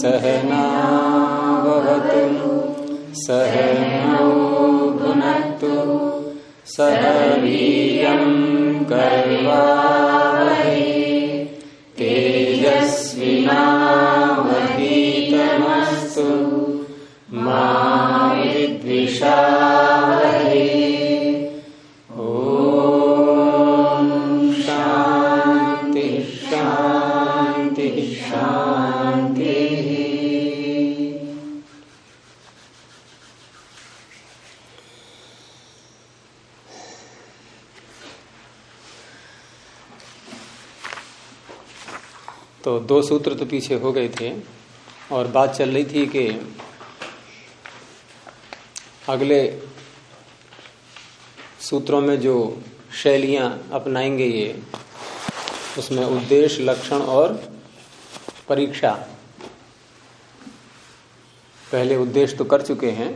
सहनावतु सहनौ भुनक्तु सह वीर्यं करवावहै तेजस्विनावधीतमस्तु मा विद्विषावहै। ओम शांति शांति शांति। तो दो सूत्र तो पीछे हो गए थे और बात चल रही थी कि अगले सूत्रों में जो शैलियां अपनाएंगे ये, उसमें उद्देश्य, लक्षण और परीक्षा। पहले उद्देश्य तो कर चुके हैं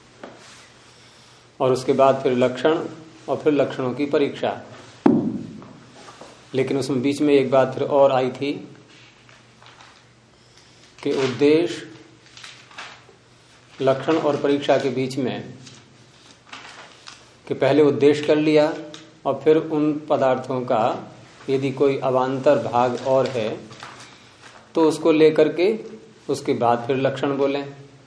और उसके बाद फिर लक्षण और फिर लक्षणों की परीक्षा। लेकिन उसमें बीच में एक बात फिर और आई थी कि उद्देश्य, लक्षण और परीक्षा के बीच में कि पहले उद्देश्य कर लिया और फिर उन पदार्थों का यदि कोई अवान्तर भाग और है तो उसको लेकर के उसके बाद फिर लक्षण बोलें,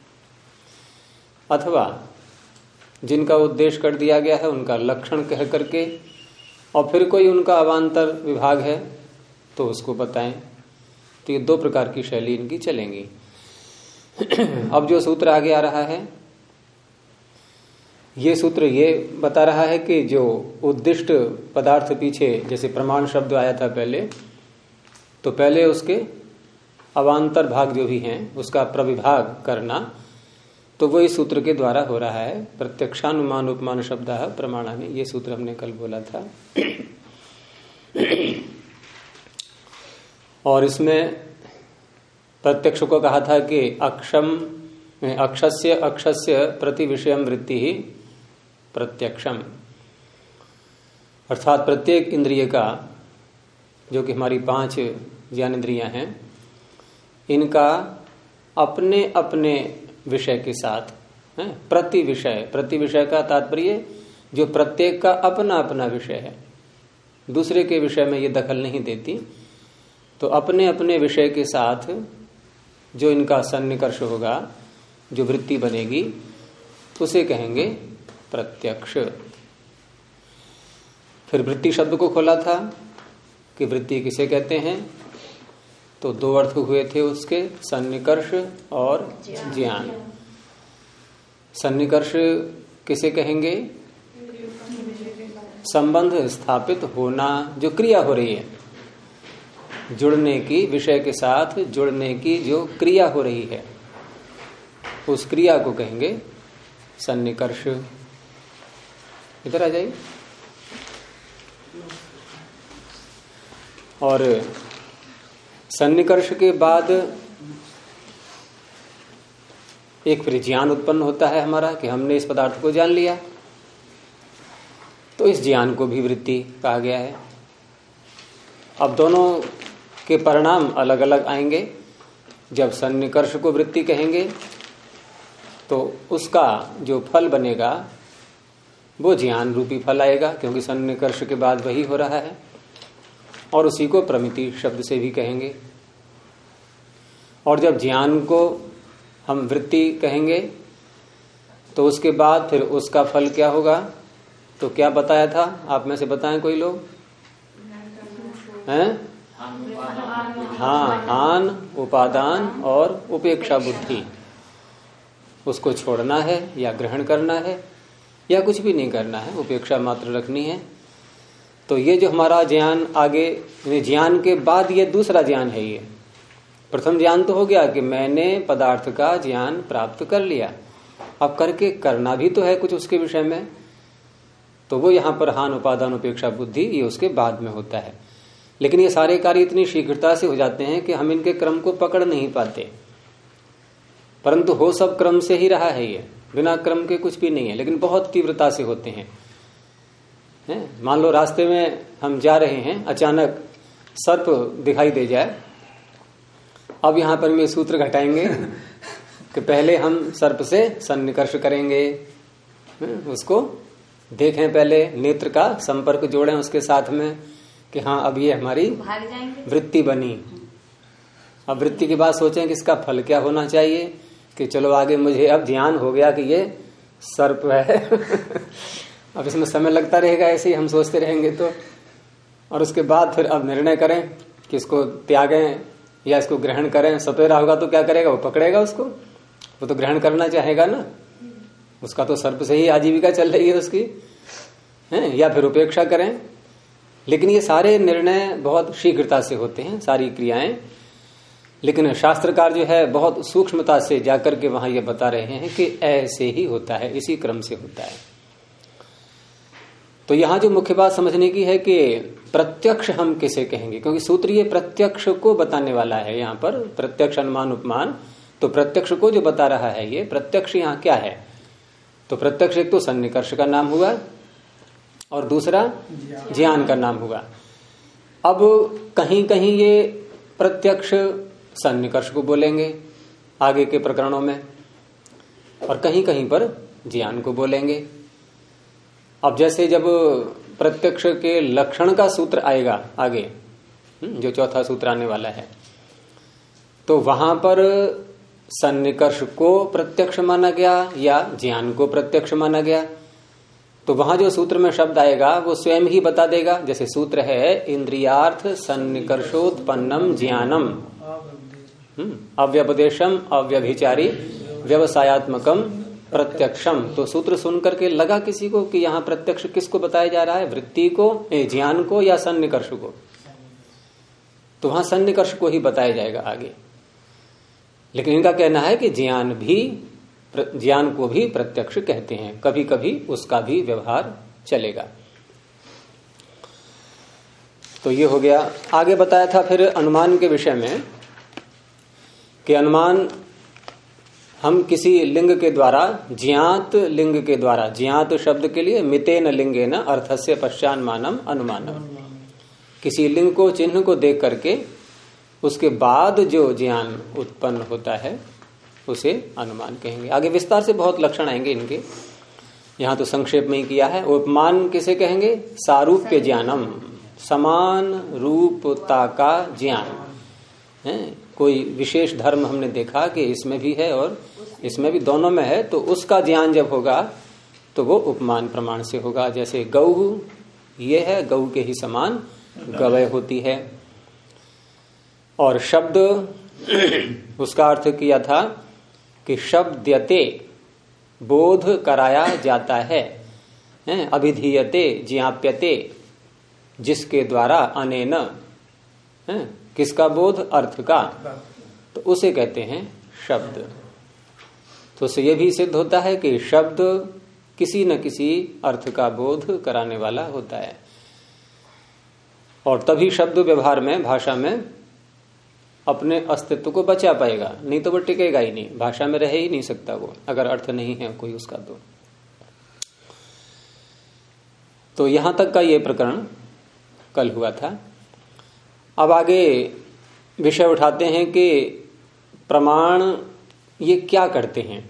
अथवा जिनका उद्देश्य कर दिया गया है उनका लक्षण कह करके और फिर कोई उनका अवान्तर विभाग है तो उसको बताएं। तो ये दो प्रकार की शैली इनकी चलेंगी। अब जो सूत्र आगे आ रहा है, ये सूत्र ये बता रहा है कि जो उद्दिष्ट पदार्थ पीछे जैसे प्रमाण शब्द आया था पहले, तो पहले उसके अवान्तर भाग जो भी हैं उसका प्रविभाग करना, तो वो इस सूत्र के द्वारा हो रहा है। प्रत्यक्षानुमान उपमान शब्दः प्रमाणानि, ये सूत्र हमने कल बोला था। और इसमें प्रत्यक्ष को कहा था कि अक्षस्य प्रति विषयम वृत्ति ही प्रत्यक्षम, अर्थात प्रत्येक इंद्रिय का, जो कि हमारी 5 ज्ञानेंद्रियां हैं, इनका अपने अपने विषय के साथ प्रति विषय का तात्पर्य जो प्रत्येक का अपना अपना विषय है, दूसरे के विषय में ये दखल नहीं देती। तो अपने अपने विषय के साथ जो इनका सन्निकर्ष होगा, जो वृत्ति बनेगी, उसे कहेंगे प्रत्यक्ष। फिर वृत्ति शब्द को खोला था कि वृत्ति किसे कहते हैं, तो 2 अर्थ हुए थे उसके, सन्निकर्ष और ज्ञान। सन्निकर्ष किसे कहेंगे, संबंध स्थापित होना, जो क्रिया हो रही है, जुड़ने की, विषय के साथ जुड़ने की जो क्रिया हो रही है, उस क्रिया को कहेंगे सन्निकर्ष। इधर आ जाइए। और सन्निकर्ष के बाद एक फिर ज्ञान उत्पन्न होता है हमारा कि हमने इस पदार्थ को जान लिया, तो इस ज्ञान को भी वृत्ति कहा गया है। अब दोनों के परिणाम अलग अलग आएंगे। जब सन्निकर्ष को वृत्ति कहेंगे तो उसका जो फल बनेगा वो ज्ञान रूपी फल आएगा, क्योंकि सन्निकर्ष के बाद वही हो रहा है। और उसी को प्रमिति शब्द से भी कहेंगे। और जब ज्ञान को हम वृत्ति कहेंगे तो उसके बाद फिर उसका फल क्या होगा, तो क्या बताया था, आप में से बताएं कोई लोग हैं? हाँ, आन, उपादान और उपेक्षा बुद्धि। उसको छोड़ना है या ग्रहण करना है या कुछ भी नहीं करना है, उपेक्षा मात्र रखनी है। तो ये जो हमारा ज्ञान आगे, ज्ञान के बाद ये दूसरा ज्ञान है। ये प्रथम ज्ञान तो हो गया कि मैंने पदार्थ का ज्ञान प्राप्त कर लिया, अब करके करना भी तो है कुछ उसके विषय में, तो वो यहाँ पर हान, उपादान, उपेक्षा बुद्धि, ये उसके बाद में होता है। लेकिन ये सारे कार्य इतनी शीघ्रता से हो जाते हैं कि हम इनके क्रम को पकड़ नहीं पाते, परंतु हो सब क्रम से ही रहा है। ये बिना क्रम के कुछ भी नहीं है, लेकिन बहुत तीव्रता से होते हैं। मान लो रास्ते में हम जा रहे हैं, अचानक सर्प दिखाई दे जाए अब यहां पर ये सूत्र घटाएंगे कि पहले हम सर्प से सन्निकर्ष करेंगे, उसको देखें, पहले नेत्र का संपर्क जोड़ें उसके साथ में कि हाँ अब ये हमारी वृत्ति बनी। अब वृत्ति के बाद सोचें कि इसका फल क्या होना चाहिए, कि चलो आगे मुझे अब ज्ञान हो गया कि ये सर्प है। अब इसमें समय लगता रहेगा, ऐसे ही हम सोचते रहेंगे तो। और उसके बाद फिर अब निर्णय करें कि इसको त्यागें या इसको ग्रहण करें। सपेरा होगा तो क्या करेगा, वो पकड़ेगा उसको, वो तो ग्रहण करना चाहेगा ना, उसका तो सर्प से ही आजीविका चल रही है उसकी, है? या फिर उपेक्षा करें। लेकिन ये सारे निर्णय बहुत शीघ्रता से होते हैं, सारी क्रियाएं। लेकिन शास्त्रकार जो है बहुत सूक्ष्मता से जाकर के वहां ये बता रहे हैं कि ऐसे ही होता है, इसी क्रम से होता है। तो यहां जो मुख्य बात समझने की है कि प्रत्यक्ष हम किसे कहेंगे, क्योंकि सूत्र ये प्रत्यक्ष को बताने वाला है। यहाँ पर प्रत्यक्ष, अनुमान, उपमान, तो प्रत्यक्ष को जो बता रहा है ये प्रत्यक्ष यहाँ क्या है। तो प्रत्यक्ष एक तो सन्निकर्ष का नाम हुआ और दूसरा ज्ञान का नाम हुआ। अब कहीं कहीं ये प्रत्यक्ष सन्निकर्ष को बोलेंगे आगे के प्रकरणों में, और कहीं कहीं पर ज्ञान को बोलेंगे। अब जैसे जब प्रत्यक्ष के लक्षण का सूत्र आएगा आगे, जो चौथा सूत्र आने वाला है, तो वहां पर सन्निकर्ष को प्रत्यक्ष माना गया या ज्ञान को प्रत्यक्ष माना गया। तो वहां जो सूत्र में शब्द आएगा वो स्वयं ही बता देगा। जैसे सूत्र है इंद्रियार्थ सन्निकर्षोत्पन्नम ज्ञानम अव्यपदेशम अव्यभिचारी व्यवसायत्मकम प्रत्यक्षम। तो सूत्र सुन करके लगा किसी को कि यहाँ प्रत्यक्ष किसको बताया जा रहा है, वृत्ति को, ज्ञान को या सन्निकर्ष को, तो वहां सन्निकर्ष को ही बताया जाएगा आगे। लेकिन इनका कहना है कि ज्ञान को भी प्रत्यक्ष कहते हैं, कभी कभी उसका भी व्यवहार चलेगा। तो ये हो गया। आगे बताया था फिर अनुमान के विषय में कि अनुमान हम किसी लिंग के द्वारा, ज्ञात लिंग के द्वारा, ज्ञात शब्द के लिए मितेन लिंगेन अर्थस्य पश्चान्मानम अनुमानम, किसी लिंग को, चिन्ह को देख करके उसके बाद जो ज्ञान उत्पन्न होता है उसे अनुमान कहेंगे। आगे विस्तार से बहुत लक्षण आएंगे इनके, यहां तो संक्षेप में ही किया है। उपमान किसे कहेंगे, सारूप्य ज्ञानम, समान रूपता का ज्ञान है। कोई विशेष धर्म हमने देखा कि इसमें भी है और इसमें भी, दोनों में है, तो उसका ज्ञान जब होगा तो वो उपमान प्रमाण से होगा। जैसे गौ ये है, गौ के ही समान गवय होती है। और शब्द, उसका अर्थ किया था कि शब्दयते, बोध कराया जाता है, अभिधीयते ज्ञाप्यते, जिसके द्वारा, अनेन, किसका बोध, अर्थ का, तो उसे कहते हैं शब्द। तो उससे यह भी सिद्ध होता है कि शब्द किसी न किसी अर्थ का बोध कराने वाला होता है, और तभी शब्द व्यवहार में, भाषा में अपने अस्तित्व को बचा पाएगा, नहीं तो वो टिकेगा ही नहीं, भाषा में रह ही नहीं सकता वो, अगर अर्थ नहीं है कोई उसका। तो यहां तक का ये प्रकरण कल हुआ था। अब आगे विषय उठाते हैं कि प्रमाण ये क्या करते हैं।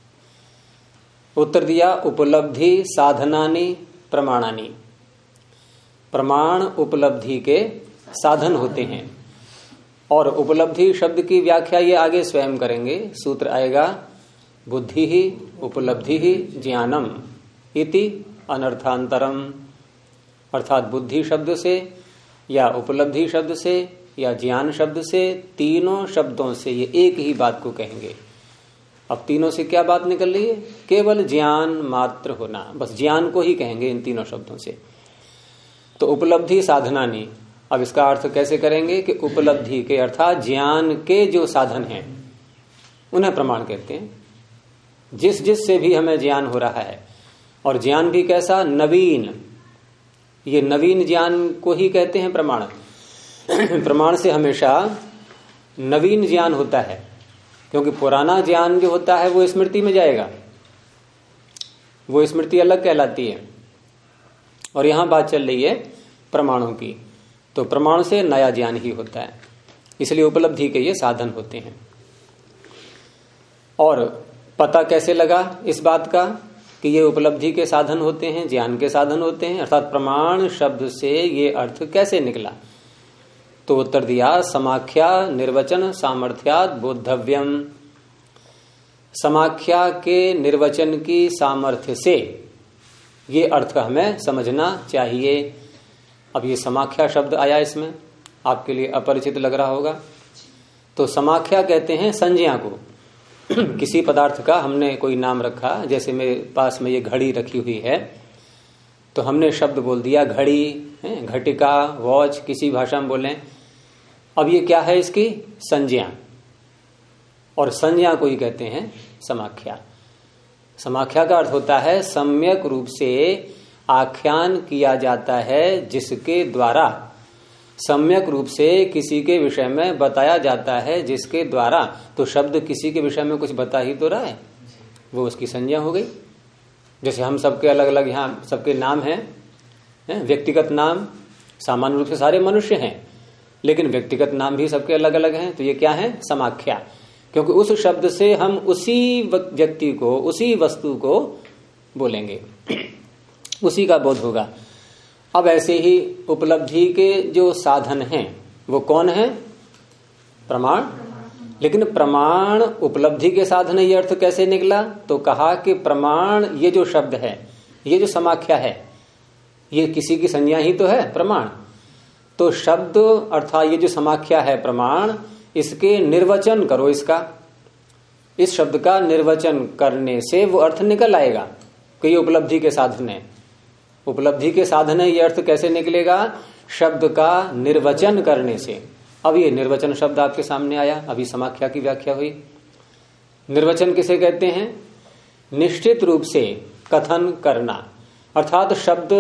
उत्तर दिया, उपलब्धि साधनानि प्रमाणानि, प्रमाण उपलब्धि के साधन होते हैं। और उपलब्धि शब्द की व्याख्या ये आगे स्वयं करेंगे, सूत्र आएगा, बुद्धि ही उपलब्धि ही ज्ञानम इति अनर्थांतरम, अर्थात बुद्धि शब्द से या उपलब्धि शब्द से या ज्ञान शब्द से, तीनों शब्दों से ये एक ही बात को कहेंगे। अब तीनों से क्या बात निकल रही है, केवल ज्ञान मात्र होना, बस ज्ञान को ही कहेंगे इन तीनों शब्दों से। तो उपलब्धि साधनानि, अब इसका अर्थ कैसे करेंगे कि उपलब्धि के अर्थात ज्ञान के जो साधन हैं उन्हें प्रमाण कहते हैं। जिस जिस से भी हमें ज्ञान हो रहा है, और ज्ञान भी कैसा, नवीन, ये नवीन ज्ञान को ही कहते हैं प्रमाण। प्रमाण से हमेशा नवीन ज्ञान होता है, क्योंकि पुराना ज्ञान जो होता है वो स्मृति में जाएगा, वो स्मृति अलग कहलाती है। और यहां बात चल रही है प्रमाणों की, तो प्रमाण से नया ज्ञान ही होता है। इसलिए उपलब्धि के ये साधन होते हैं। और पता कैसे लगा इस बात का कि ये उपलब्धि के साधन होते हैं, ज्ञान के साधन होते हैं, अर्थात प्रमाण शब्द से ये अर्थ कैसे निकला? तो उत्तर दिया, समाख्या निर्वचन सामर्थ्यात् बोद्धव्यम। समाख्या के निर्वचन की सामर्थ्य से ये अर्थ हमें समझना चाहिए। अब ये समाख्या शब्द आया, इसमें आपके लिए अपरिचित लग रहा होगा। तो समाख्या कहते हैं संज्ञा को। किसी पदार्थ का हमने कोई नाम रखा, जैसे मेरे पास में ये घड़ी रखी हुई है, तो हमने शब्द बोल दिया घड़ी, घटिका, वॉच, किसी भाषा में बोलें। अब ये क्या है? इसकी संज्ञा, और संज्ञा को ही कहते हैं समाख्या। समाख्या का अर्थ होता है सम्यक रूप से आख्यान किया जाता है, जिसके द्वारा सम्यक रूप से किसी के विषय में बताया जाता है, जिसके द्वारा, तो शब्द किसी के विषय में कुछ बता ही तो रहा है, वो उसकी संज्ञा हो गई। जैसे हम सबके अलग अलग यहाँ सबके नाम हैं, व्यक्तिगत नाम सामान्य रूप से सारे मनुष्य हैं, लेकिन व्यक्तिगत नाम भी सबके अलग अलग हैं, तो ये क्या है? समाख्या। क्योंकि उस शब्द से हम उसी व्यक्ति को, उसी वस्तु को बोलेंगे, उसी का बोध होगा। अब ऐसे ही उपलब्धि के जो साधन हैं वो कौन है? प्रमाण। लेकिन प्रमाण उपलब्धि के साधन है, ये अर्थ कैसे निकला? तो कहा कि प्रमाण, ये जो शब्द है, ये जो समाख्या है, ये किसी की संज्ञा ही तो है, प्रमाण। तो शब्द अर्थात ये जो समाख्या है प्रमाण, इसके निर्वचन करो, इसका, इस शब्द का निर्वचन करने से वो अर्थ निकल आएगा कि ये उपलब्धि के साधन है। उपलब्धि के साधन है, ये अर्थ कैसे निकलेगा? शब्द का निर्वचन करने से। अब ये निर्वचन शब्द आपके सामने आया, अभी समाख्या की व्याख्या हुई। निर्वचन किसे कहते हैं? निश्चित रूप से कथन करना, अर्थात शब्द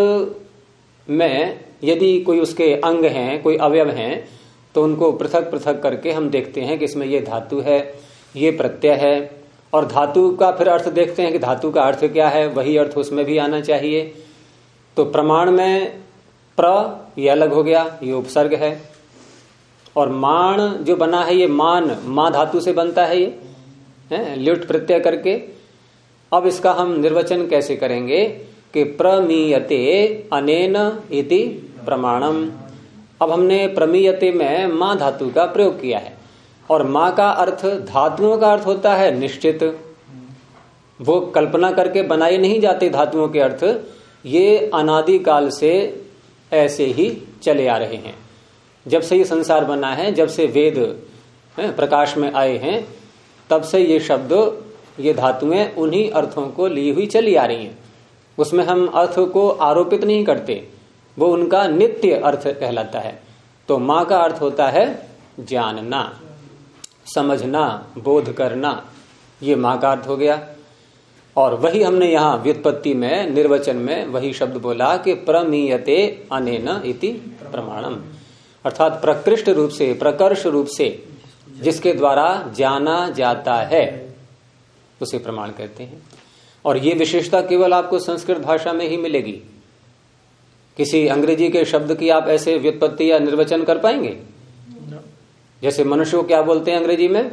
में यदि कोई उसके अंग हैं, कोई अवयव हैं, तो उनको पृथक पृथक करके हम देखते हैं कि इसमें ये धातु है, ये प्रत्यय है, और धातु का फिर अर्थ देखते हैं कि धातु का अर्थ क्या है, वही अर्थ उसमें भी आना चाहिए। तो प्रमाण में प्र ये अलग हो गया, ये उपसर्ग है, और मान जो बना है ये मान, मां धातु से बनता है, ये ल्युट प्रत्यय करके। अब इसका हम निर्वचन कैसे करेंगे कि प्रमीयते अनेन इति प्रमाणम। अब हमने प्रमीयते में मां धातु का प्रयोग किया है, और मां का अर्थ, धातुओं का अर्थ होता है निश्चित, वो कल्पना करके बनाए नहीं जाते धातुओं के अर्थ, ये अनादि काल से ऐसे ही चले आ रहे हैं। जब से ये संसार बना है, जब से वेद प्रकाश में आए हैं, तब से ये शब्द, ये धातुएं उन्हीं अर्थों को ली हुई चली आ रही हैं। उसमें हम अर्थ को आरोपित नहीं करते, वो उनका नित्य अर्थ कहलाता है। तो मां का अर्थ होता है जानना, समझना, बोध करना, ये मां का अर्थ हो गया। और वही हमने यहाँ व्युत्पत्ति में, निर्वचन में वही शब्द बोला कि प्रमीयते अनेन इति प्रमाणम, अर्थात प्रकृष्ट रूप से, प्रकर्ष रूप से जिसके द्वारा जाना जाता है उसे प्रमाण कहते हैं। और ये विशेषता केवल आपको संस्कृत भाषा में ही मिलेगी। किसी अंग्रेजी के शब्द की आप ऐसे व्युत्पत्ति या निर्वचन कर पाएंगे? जैसे मनुष्य को क्या बोलते हैं अंग्रेजी में?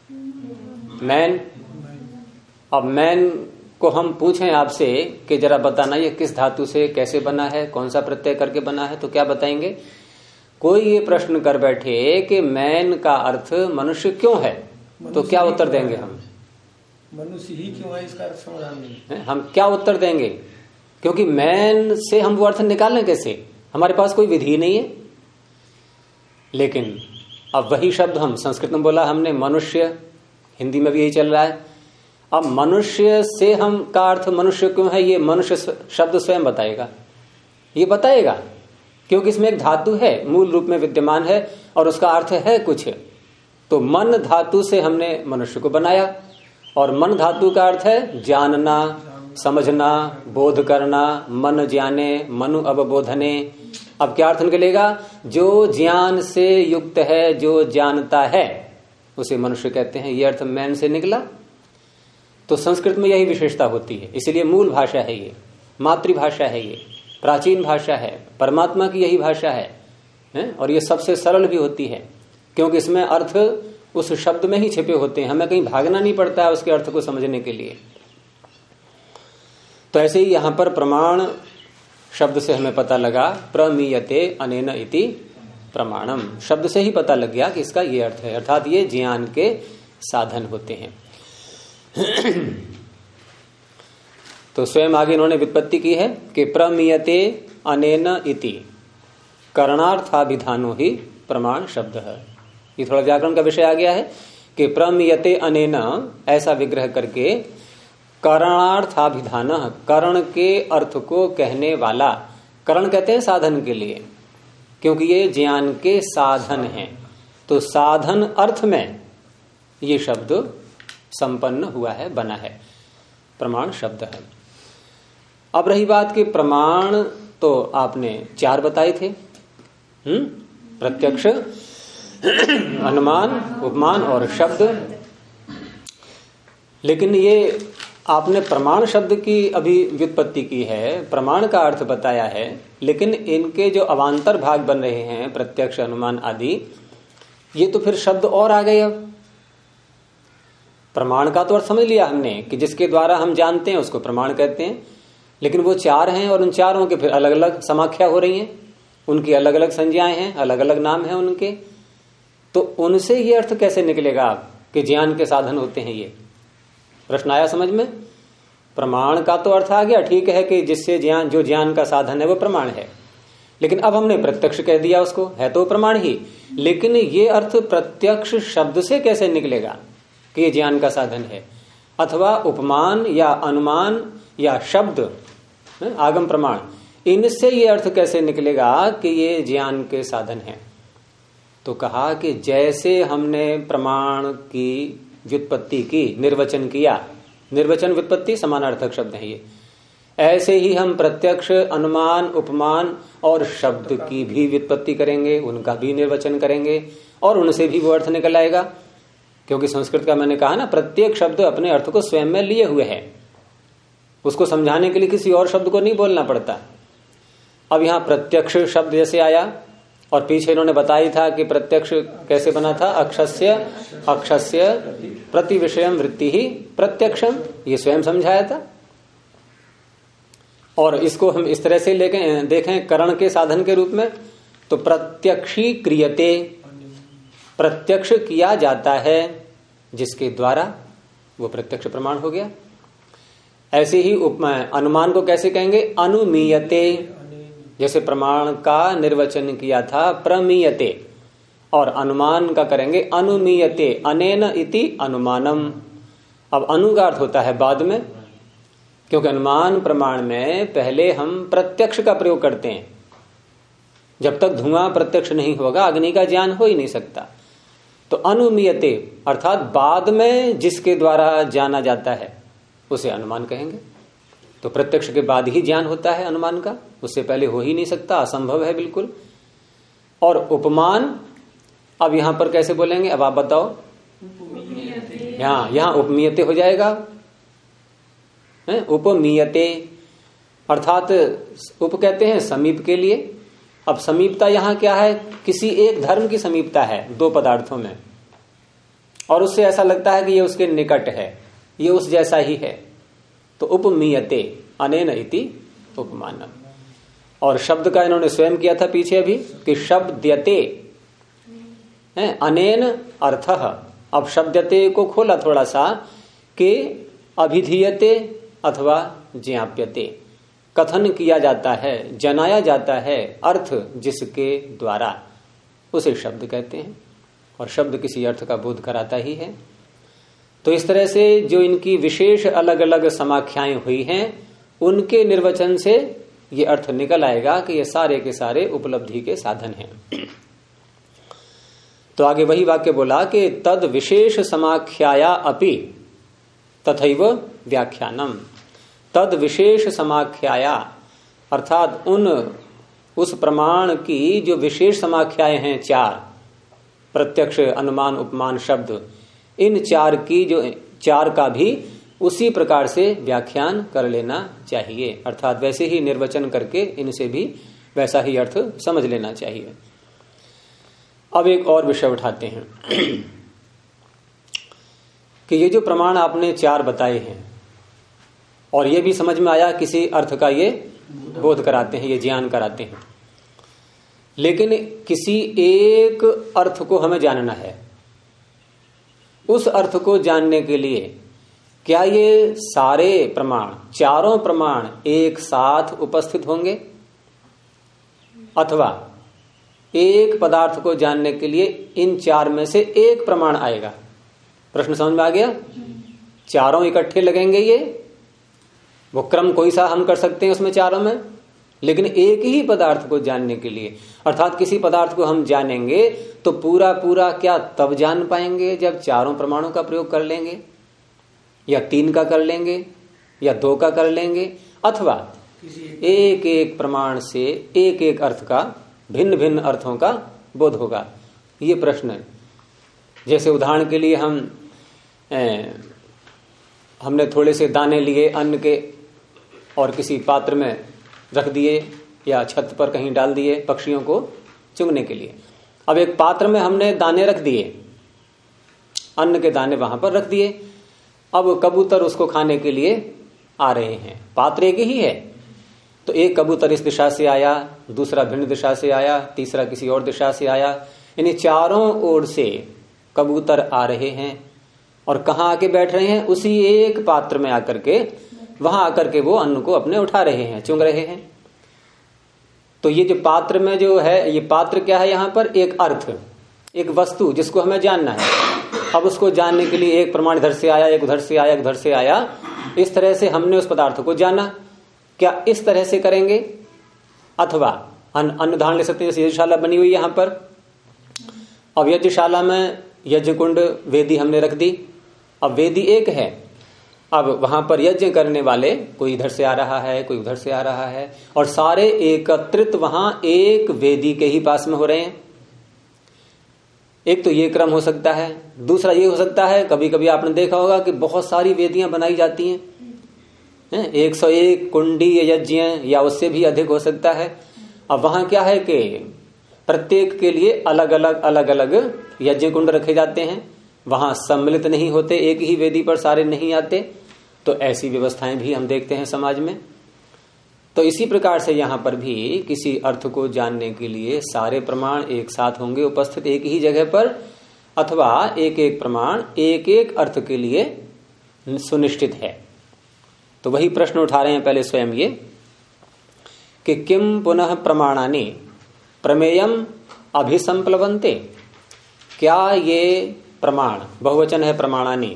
मैन। अब मैन को हम पूछें आपसे कि जरा बताना ये किस धातु से कैसे बना है, कौन सा प्रत्यय करके बना है, तो क्या बताएंगे? कोई ये प्रश्न कर बैठे कि मैन का अर्थ मनुष्य क्यों है, तो क्या उत्तर देंगे हम? मनुष्य ही क्यों है, इसका अर्थ समाधान नहीं है। हम क्या उत्तर देंगे? क्योंकि मैन से हम वो अर्थ निकालें कैसे? हमारे पास कोई विधि नहीं है। लेकिन अब वही शब्द हम संस्कृत में बोला हमने मनुष्य, हिंदी में भी यही चल रहा है। अब मनुष्य से हम का अर्थ मनुष्य क्यों है, ये मनुष्य शब्द स्वयं बताएगा, ये बताएगा, क्योंकि इसमें एक धातु है, मूल रूप में विद्यमान है और उसका अर्थ है कुछ। तो मन धातु से हमने मनुष्य को बनाया, और मन धातु का अर्थ है जानना, समझना, बोध करना, मन ज्ञाने, मनु अवबोधने। अब क्या अर्थ निकलेगा? जो ज्ञान से युक्त है, जो जानता है, उसे मनुष्य कहते हैं। ये अर्थ मैन से निकला। तो संस्कृत में यही विशेषता होती है, इसलिए मूल भाषा है ये, मातृभाषा है ये, प्राचीन भाषा है, परमात्मा की यही भाषा है, और ये सबसे सरल भी होती है, क्योंकि इसमें अर्थ उस शब्द में ही छिपे होते हैं, हमें कहीं भागना नहीं पड़ता है उसके अर्थ को समझने के लिए। तो ऐसे ही यहां पर प्रमाण शब्द से हमें पता लगा प्रमीयते अनेन इति प्रमाणम, शब्द से ही पता लग गया कि इसका ये अर्थ है, अर्थात ये ज्ञान के साधन होते हैं। तो स्वयं आगे इन्होंने व्युत्पत्ति की है कि प्रमीयते अनेन इति करणार्थाभिधानो ही प्रमाण शब्द है। ये थोड़ा व्याकरण का विषय आ गया है कि प्रमीयते अनेन, ऐसा विग्रह करके, करणार्थाभिधान, करण के अर्थ को कहने वाला, करण कहते हैं साधन के लिए, क्योंकि ये ज्ञान के साधन हैं, तो साधन अर्थ में ये शब्द संपन्न हुआ है, बना है, प्रमाण शब्द है। अब रही बात कि प्रमाण तो आपने 4 बताए थे, प्रत्यक्ष, अनुमान, उपमान और शब्द। लेकिन ये आपने प्रमाण शब्द की अभी व्युत्पत्ति की है, प्रमाण का अर्थ बताया है, लेकिन इनके जो अवान्तर भाग बन रहे हैं, प्रत्यक्ष, अनुमान आदि, ये तो फिर शब्द और आ गए। अब प्रमाण का तो अर्थ समझ लिया हमने कि जिसके द्वारा हम जानते हैं उसको प्रमाण कहते हैं, लेकिन वो 4 हैं और उन चारों के फिर अलग अलग समाख्या हो रही हैं, उनकी अलग अलग संज्ञाएं हैं, अलग अलग नाम हैं उनके। तो उनसे ये अर्थ कैसे निकलेगा आप कि ज्ञान के साधन होते हैं? ये प्रश्न आया समझ में? प्रमाण का तो अर्थ आ गया, ठीक है कि जिससे ज्ञान, जो ज्ञान का साधन है वो प्रमाण है, लेकिन अब हमने प्रत्यक्ष कह दिया उसको, है तो प्रमाण ही, लेकिन ये अर्थ प्रत्यक्ष शब्द से कैसे निकलेगा कि ये ज्ञान का साधन है? अथवा उपमान या अनुमान या शब्द, आगम प्रमाण, इनसे ये अर्थ कैसे निकलेगा कि ये ज्ञान के साधन है? तो कहा कि जैसे हमने प्रमाण की व्युत्पत्ति की, निर्वचन किया, निर्वचन व्युत्पत्ति समानार्थक शब्द है ये, ऐसे ही हम प्रत्यक्ष, अनुमान, उपमान और शब्द की भी व्युत्पत्ति करेंगे, उनका भी निर्वचन करेंगे और उनसे भी वो अर्थ निकल आएगा। क्योंकि संस्कृत का मैंने कहा ना, प्रत्येक शब्द अपने अर्थ को स्वयं में लिए हुए है, उसको समझाने के लिए किसी और शब्द को नहीं बोलना पड़ता। अब यहां प्रत्यक्ष शब्द जैसे आया, और पीछे इन्होंने बताया था कि प्रत्यक्ष कैसे बना था, अक्षस्य प्रति विषयम वृत्ति ही प्रत्यक्षम, ये स्वयं समझाया था। और इसको हम इस तरह से लेके देखें करण के साधन के रूप में, तो प्रत्यक्षी क्रियते, प्रत्यक्ष किया जाता है जिसके द्वारा, वो प्रत्यक्ष प्रमाण हो गया। ऐसे ही अनुमान को कैसे कहेंगे, अनुमीयते, जैसे प्रमाण का निर्वचन किया था प्रमीयते, और अनुमान का करेंगे अनुमीयते, अनेन इति अनुमानम। अब अनु का अर्थ होता है बाद में, क्योंकि अनुमान प्रमाण में पहले हम प्रत्यक्ष का प्रयोग करते हैं। जब तक धुआं प्रत्यक्ष नहीं होगा अग्नि का ज्ञान हो ही नहीं सकता। तो अनुमीयते अर्थात बाद में जिसके द्वारा जाना जाता है उसे अनुमान कहेंगे। तो प्रत्यक्ष के बाद ही ज्ञान होता है अनुमान का, उससे पहले हो ही नहीं सकता, असंभव है बिल्कुल। और उपमान, अब यहां पर कैसे बोलेंगे, अब आप बताओ। यहां उपमीयते हो जाएगा, उपमीयते अर्थात उप कहते हैं समीप के लिए। अब समीपता यहां क्या है, किसी एक धर्म की समीपता है 2 पदार्थों में, और उससे ऐसा लगता है कि ये उसके निकट है, ये उस जैसा ही है, तो उपमीयते अनेन इति उपमानम। और शब्द का इन्होंने स्वयं किया था पीछे अभी कि शब्दयते, अनेन अर्थः। अब शब्दयते को खोला थोड़ा सा कि अभिधीयते अथवा ज्ञाप्यते, कथन किया जाता है, जनाया जाता है अर्थ जिसके द्वारा, उसे शब्द कहते हैं। और शब्द किसी अर्थ का बोध कराता ही है। तो इस तरह से जो इनकी विशेष अलग अलग समाख्याएं हुई हैं, उनके निर्वचन से ये अर्थ निकल आएगा कि ये सारे के सारे उपलब्धि के साधन हैं। तो आगे वही वाक्य बोला कि तद विशेष समाख्याया अपि तथैव व्याख्यानम। तद विशेष समाख्याया अर्थात उस प्रमाण की जो विशेष समाख्याएं हैं 4, प्रत्यक्ष, अनुमान, उपमान, शब्द, इन 4 का भी उसी प्रकार से व्याख्यान कर लेना चाहिए। अर्थात वैसे ही निर्वचन करके इनसे भी वैसा ही अर्थ समझ लेना चाहिए। अब एक और विषय उठाते हैं कि ये जो प्रमाण आपने 4 बताए हैं और ये भी समझ में आया किसी अर्थ का ये बोध कराते हैं, ये ज्ञान कराते हैं, लेकिन किसी एक अर्थ को हमें जानना है। उस अर्थ को जानने के लिए क्या ये सारे प्रमाण, चारों प्रमाण एक साथ उपस्थित होंगे अथवा एक पदार्थ को जानने के लिए इन 4 में से एक प्रमाण आएगा? प्रश्न समझ में आ गया? चारों इकट्ठे लगेंगे, ये वो क्रम कोई सा हम कर सकते हैं उसमें चारों में, लेकिन एक ही पदार्थ को जानने के लिए, अर्थात किसी पदार्थ को हम जानेंगे तो पूरा पूरा क्या तब जान पाएंगे जब चारों प्रमाणों का प्रयोग कर लेंगे, या 3 का कर लेंगे, या 2 का कर लेंगे, अथवा एक एक प्रमाण से एक एक अर्थ का, भिन्न भिन्न अर्थों का बोध होगा। ये प्रश्न है। जैसे उदाहरण के लिए हमने थोड़े से दाने लिए अन्न के और किसी पात्र में रख दिए या छत पर कहीं डाल दिए पक्षियों को चुगने के लिए। अब एक पात्र में हमने दाने रख दिए, अन्न के दाने वहां पर रख दिए। अब कबूतर उसको खाने के लिए आ रहे हैं, पात्र एक ही है, तो एक कबूतर इस दिशा से आया, दूसरा भिन्न दिशा से आया, तीसरा किसी और दिशा से आया, यानी चारों ओर से कबूतर आ रहे हैं और कहाँ आके बैठ रहे हैं? उसी एक पात्र में आकर के, वहां आकर के वो अन्न को अपने उठा रहे हैं, चुंग रहे हैं। तो ये जो पात्र में जो है, ये पात्र क्या है? यहाँ पर एक अर्थ, एक वस्तु जिसको हमें जानना है। अब उसको जानने के लिए एक प्रमाण इधर से आया, एक उधर से आया, एक उधर से आया, इस तरह से हमने उस पदार्थ को जाना। क्या इस तरह से करेंगे? अथवा अन्य उदाहरण ले सकते हैं, जैसे यज्ञशाला बनी हुई यहां पर। अब यज्ञशाला में यज्ञ कुंड, वेदी हमने रख दी। अब वेदी एक है, अब वहां पर यज्ञ करने वाले कोई इधर से आ रहा है, कोई उधर से आ रहा है, और सारे एकत्रित वहां एक वेदी के ही पास में हो रहे हैं। एक तो ये क्रम हो सकता है। दूसरा ये हो सकता है, कभी कभी आपने देखा होगा कि बहुत सारी वेदियां बनाई जाती हैं, 101 कुंडी यज्ञ या उससे भी अधिक हो सकता है। अब वहां क्या है कि प्रत्येक के लिए अलग अलग यज्ञ कुंड रखे जाते हैं, वहां सम्मिलित नहीं होते, एक ही वेदी पर सारे नहीं आते। तो ऐसी व्यवस्थाएं भी हम देखते हैं समाज में। तो इसी प्रकार से यहां पर भी किसी अर्थ को जानने के लिए सारे प्रमाण एक साथ होंगे उपस्थित एक ही जगह पर, अथवा एक एक प्रमाण एक एक अर्थ के लिए सुनिश्चित है। तो वही प्रश्न उठा रहे हैं पहले स्वयं ये कि किम पुनः प्रमाणानि प्रमेयम अभिसंप्लवन्ते। क्या ये प्रमाण, बहुवचन है प्रमाणानि,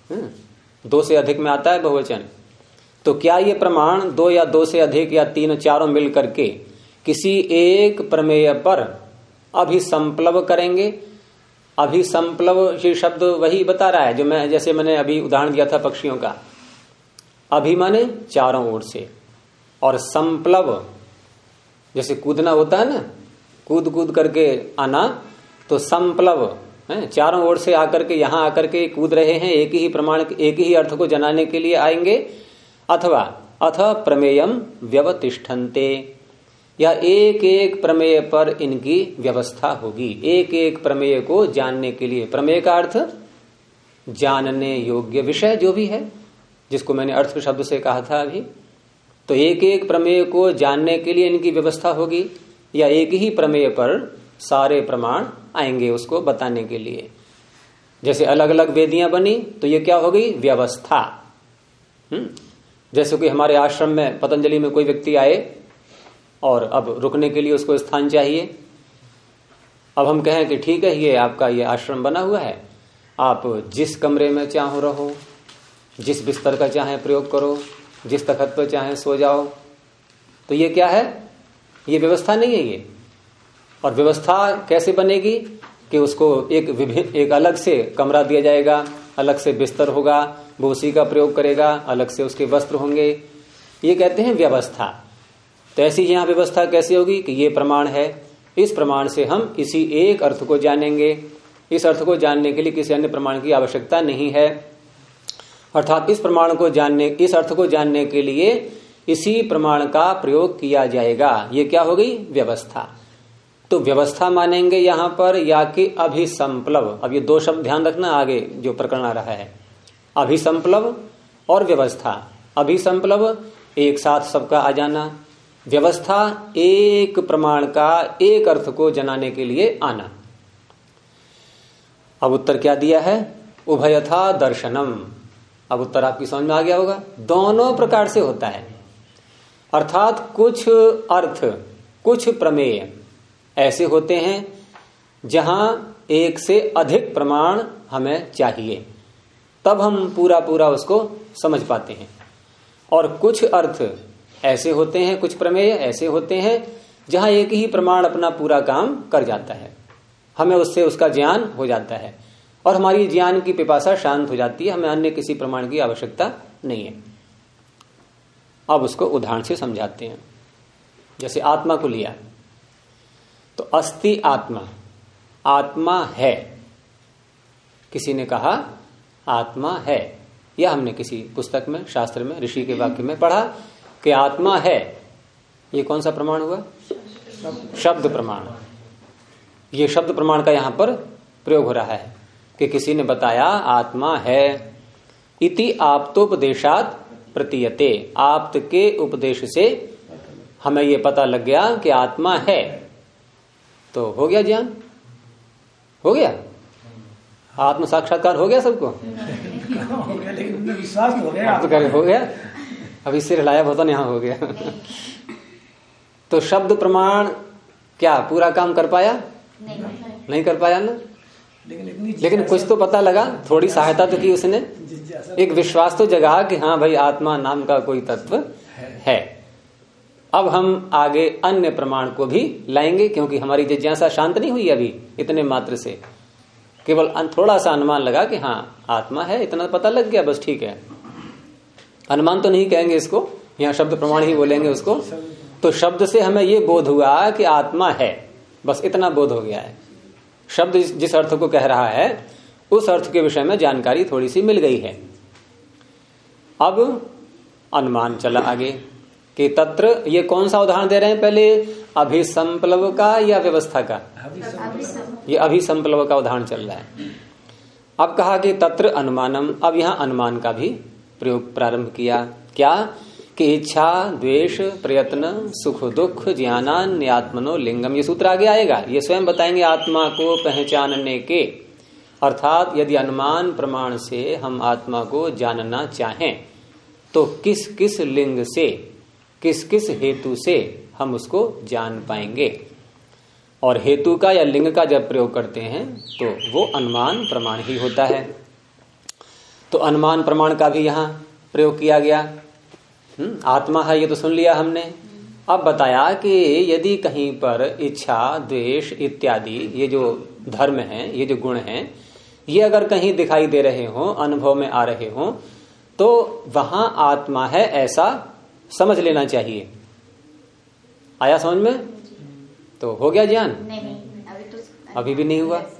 2 से अधिक में आता है बहुवचन, तो क्या ये प्रमाण 2 या 2 से अधिक या 3 चारों मिल करके किसी एक प्रमेय पर अभिसंप्लव करेंगे? अभिसंप्लव ये शब्द वही बता रहा है जो जैसे मैंने अभी उदाहरण दिया था पक्षियों का। अभि माने चारों ओर से, और संप्लव जैसे कूदना होता है ना, कूद कूद करके आना, तो संप्लव है, चारों ओर से आकर के यहां आकर के कूद रहे हैं, एक ही प्रमाण, एक ही अर्थ को जनाने के लिए आएंगे। अथवा अथ प्रमेयम व्यवतिष्ठन्ते, या एक एक प्रमेय पर इनकी व्यवस्था होगी, एक एक प्रमेय को जानने के लिए। प्रमेय का अर्थ जानने योग्य विषय जो भी है, जिसको मैंने अर्थ के शब्द से कहा था अभी। तो एक एक प्रमेय को जानने के लिए इनकी व्यवस्था होगी, या एक ही प्रमेय पर सारे प्रमाण आएंगे उसको बताने के लिए। जैसे अलग अलग वेदियां बनी तो ये क्या हो गई? व्यवस्था। जैसे कि हमारे आश्रम में पतंजलि में कोई व्यक्ति आए और अब रुकने के लिए उसको स्थान चाहिए। अब हम कहें कि ठीक है, ये आपका ये आश्रम बना हुआ है, आप जिस कमरे में चाहो रहो, जिस बिस्तर का चाहे प्रयोग करो, जिस तखत पर चाहे सो जाओ। तो ये क्या है? ये व्यवस्था नहीं है ये। और व्यवस्था कैसे बनेगी कि उसको एक अलग से कमरा दिया जाएगा, अलग से बिस्तर होगा, वो उसी का प्रयोग करेगा, अलग से उसके वस्त्र होंगे, ये कहते हैं व्यवस्था। तो ऐसी यहाँ व्यवस्था कैसे होगी कि ये प्रमाण है, इस प्रमाण से हम इसी एक अर्थ को जानेंगे, इस अर्थ को जानने के लिए किसी अन्य प्रमाण की आवश्यकता नहीं है। अर्थात इस प्रमाण को जानने, इस अर्थ को जानने के लिए इसी प्रमाण का प्रयोग किया जाएगा। ये क्या हो गई? व्यवस्था। तो व्यवस्था मानेंगे यहां पर या कि अभिसंप्लव। अब ये दो शब्द ध्यान रखना, आगे जो प्रकरण आ रहा है, अभिसंप्लव और व्यवस्था। अभिसंप्लव एक साथ सबका आ जाना, व्यवस्था एक प्रमाण का एक अर्थ को जनाने के लिए आना। अब उत्तर क्या दिया है? उभयथा दर्शनम। अब उत्तर आपकी समझ में आ गया होगा, दोनों प्रकार से होता है। अर्थात कुछ अर्थ, कुछ प्रमेय ऐसे होते हैं जहां एक से अधिक प्रमाण हमें चाहिए, तब हम पूरा पूरा उसको समझ पाते हैं। और कुछ अर्थ ऐसे होते हैं, कुछ प्रमेय ऐसे होते हैं जहां एक ही प्रमाण अपना पूरा काम कर जाता है, हमें उससे उसका ज्ञान हो जाता है और हमारी ज्ञान की पिपासा शांत हो जाती है, हमें अन्य किसी प्रमाण की आवश्यकता नहीं है। अब उसको उदाहरण से समझाते हैं। जैसे आत्मा को लिया तो अस्ति आत्मा, आत्मा है। किसी ने कहा आत्मा है, या हमने किसी पुस्तक में, शास्त्र में, ऋषि के वाक्य में पढ़ा कि आत्मा है। ये कौन सा प्रमाण हुआ? शब्द प्रमाण। ये शब्द प्रमाण का यहां पर प्रयोग हो रहा है कि किसी ने बताया आत्मा है। इति आप्तोपदेशात प्रतीयते, आप्त के उपदेश से हमें यह पता लग गया कि आत्मा है। तो हो गया ज्ञान, हो गया, आत्म साक्षात्कार हो गया सबको। हो गया, लेकिन विश्वास हो गया। आप तो कह रहे हो गया, अभी सिर हिलाया होता नहीं, हो गया। तो शब्द प्रमाण क्या पूरा काम कर पाया? नहीं कर पाया ना, लेकिन कुछ तो पता लगा, थोड़ी सहायता तो की उसने, एक विश्वास तो जगा कि हाँ भाई आत्मा नाम का कोई तत्व है। अब हम आगे अन्य प्रमाण को भी लाएंगे, क्योंकि हमारी जिज्ञासा शांत नहीं हुई अभी इतने मात्र से। केवल थोड़ा सा अनुमान लगा कि हाँ आत्मा है, इतना पता लग गया, बस ठीक है। अनुमान तो नहीं कहेंगे इसको, यहाँ शब्द प्रमाण ही बोलेंगे उसको। तो शब्द से हमें ये बोध हुआ कि आत्मा है, बस इतना बोध हो गया है। शब्द जिस अर्थ को कह रहा है उस अर्थ के विषय में जानकारी थोड़ी सी मिल गई है। अब अनुमान चला आगे कि तत्र, ये कौन सा उदाहरण दे रहे हैं पहले, अभिसंप्लव का या व्यवस्था का? ये अभिसंप्लव का उदाहरण चल रहा है। अब कहा कि तत्र अनुमानम, अब यहां अनुमान का भी प्रयोग प्रारंभ किया। क्या कि इच्छा द्वेष प्रयत्न सुख दुख ज्ञानान आत्मनो लिंगम, ये सूत्र आगे आएगा, ये स्वयं बताएंगे आत्मा को पहचानने के। अर्थात यदि अनुमान प्रमाण से हम आत्मा को जानना चाहें तो किस किस लिंग से, किस किस हेतु से हम उसको जान पाएंगे। और हेतु का या लिंग का जब प्रयोग करते हैं तो वो अनुमान प्रमाण ही होता है। तो अनुमान प्रमाण का भी यहां प्रयोग किया गया। आत्मा है ये तो सुन लिया हमने। अब बताया कि यदि कहीं पर इच्छा द्वेष इत्यादि ये जो धर्म हैं, ये जो गुण हैं, ये अगर कहीं दिखाई दे रहे हो, अनुभव में आ रहे हो, तो वहां आत्मा है ऐसा समझ लेना चाहिए। आया समझ में? तो हो गया ज्ञान? नहीं, अभी भी नहीं हुआ।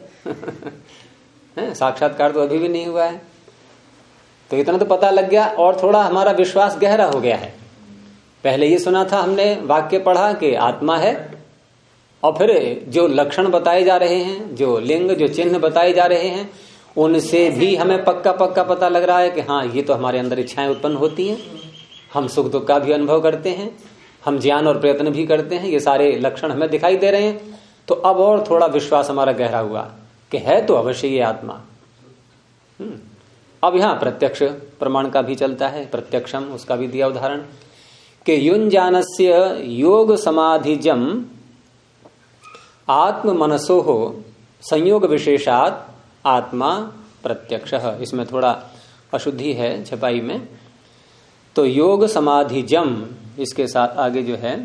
साक्षात्कार तो अभी भी नहीं हुआ है। तो इतना तो पता लग गया और थोड़ा हमारा विश्वास गहरा हो गया है। पहले ये सुना था हमने, वाक्य पढ़ा कि आत्मा है, और फिर जो लक्षण बताए जा रहे हैं, जो लिंग, जो चिन्ह बताए जा रहे हैं, उनसे भी हमें पक्का पक्का पता लग रहा है कि हाँ ये तो हमारे अंदर इच्छाएं उत्पन्न होती हैं, हम सुख दुख का भी अनुभव करते हैं, हम ज्ञान और प्रयत्न भी करते हैं, ये सारे लक्षण हमें दिखाई दे रहे हैं। तो अब और थोड़ा विश्वास हमारा गहरा हुआ कि है तो अवश्य ये आत्मा। अब यहां प्रत्यक्ष प्रमाण का भी चलता है, प्रत्यक्षम, उसका भी दिया उदाहरण कि युञ्जानस्य योग समाधिजम आत्म मनसो हो संयोग विशेषात आत्मा प्रत्यक्ष। इसमें थोड़ा अशुद्धि है छपाई में। तो योग समाधिजम, इसके साथ आगे जो है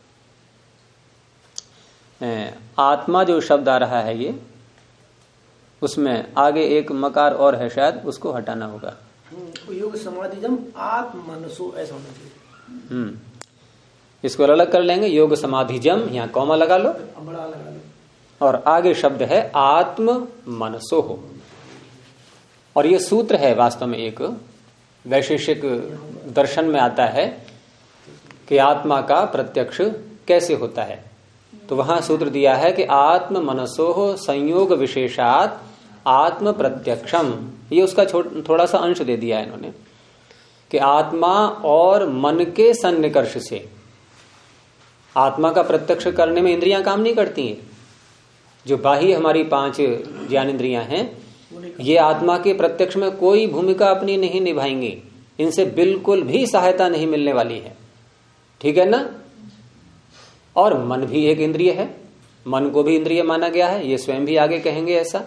आत्मा जो शब्द आ रहा है ये, उसमें आगे एक मकार और है, शायद उसको हटाना होगा। योग समाधिजम आत्म मनसो, ऐसा होना चाहिए। इसको अलग कर लेंगे, योग समाधिजम, यहाँ कॉमा लगा लो, बड़ा लगा लो, और आगे शब्द है आत्म मनसो हो। और ये सूत्र है वास्तव में एक वैशेषिक दर्शन में आता है कि आत्मा का प्रत्यक्ष कैसे होता है। तो वहां सूत्र दिया है कि आत्म मनसो संयोग विशेषात आत्म प्रत्यक्षम। ये उसका थोड़ा सा अंश दे दिया है इन्होंने कि आत्मा और मन के सन्निकर्ष से, आत्मा का प्रत्यक्ष करने में इंद्रियां काम नहीं करती हैं। जो बाह्य हमारी 5 ज्ञान इंद्रियां हैं, ये आत्मा के प्रत्यक्ष में कोई भूमिका अपनी नहीं निभाएंगी, इनसे बिल्कुल भी सहायता नहीं मिलने वाली है। ठीक है ना। और मन भी एक इंद्रिय है, मन को भी इंद्रिय माना गया है, ये स्वयं भी आगे कहेंगे ऐसा।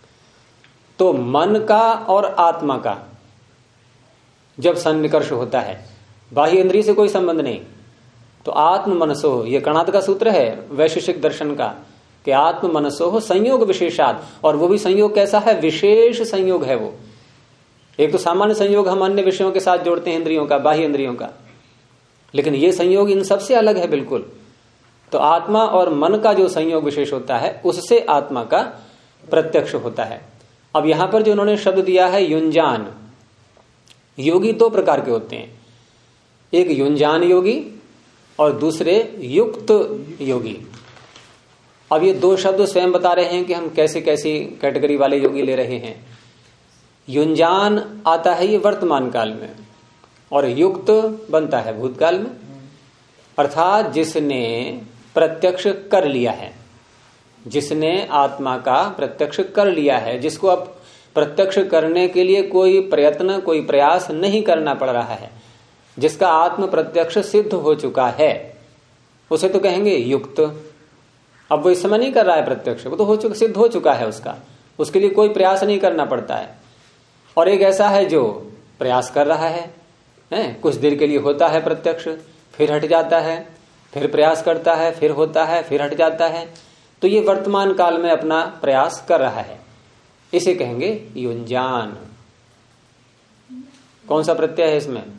तो मन का और आत्मा का जब सन्निकर्ष होता है, बाह्य इंद्रिय से कोई संबंध नहीं, तो आत्म मनसो, ये कणाद का सूत्र है वैशेषिक दर्शन का कि आत्म मनसो संयोग विशेषात। और वो भी संयोग कैसा है? विशेष संयोग है वो। एक तो सामान्य संयोग हम अन्य विषयों के साथ जोड़ते हैं इंद्रियों का, बाह्य इंद्रियों का, लेकिन ये संयोग इन सबसे अलग है बिल्कुल। तो आत्मा और मन का जो संयोग विशेष होता है, उससे आत्मा का प्रत्यक्ष होता है। अब यहां पर जो उन्होंने शब्द दिया है युंजान, योगी 2 प्रकार के होते हैं, एक युंजान योगी और दूसरे युक्त योगी। अब ये 2 शब्द स्वयं बता रहे हैं कि हम कैसे कैसी कैटेगरी वाले योगी ले रहे हैं। युंजान आता है ये वर्तमान काल में, और युक्त बनता है भूतकाल में, अर्थात जिसने प्रत्यक्ष कर लिया है, जिसने आत्मा का प्रत्यक्ष कर लिया है, जिसको अब प्रत्यक्ष करने के लिए कोई प्रयत्न, कोई प्रयास नहीं करना पड़ रहा है, जिसका आत्म प्रत्यक्ष सिद्ध हो चुका है, उसे तो कहेंगे युक्त। अब वो इस समय नहीं कर रहा है प्रत्यक्ष, वो तो सिद्ध हो चुका है उसके लिए कोई प्रयास नहीं करना पड़ता है। और एक ऐसा है जो प्रयास कर रहा है, कुछ देर के लिए होता है प्रत्यक्ष, फिर हट जाता है, फिर प्रयास करता है, फिर होता है, फिर हट जाता है। तो ये वर्तमान काल में अपना प्रयास कर रहा है, इसे कहेंगे युंजान। कौन सा प्रत्यय है इसमें?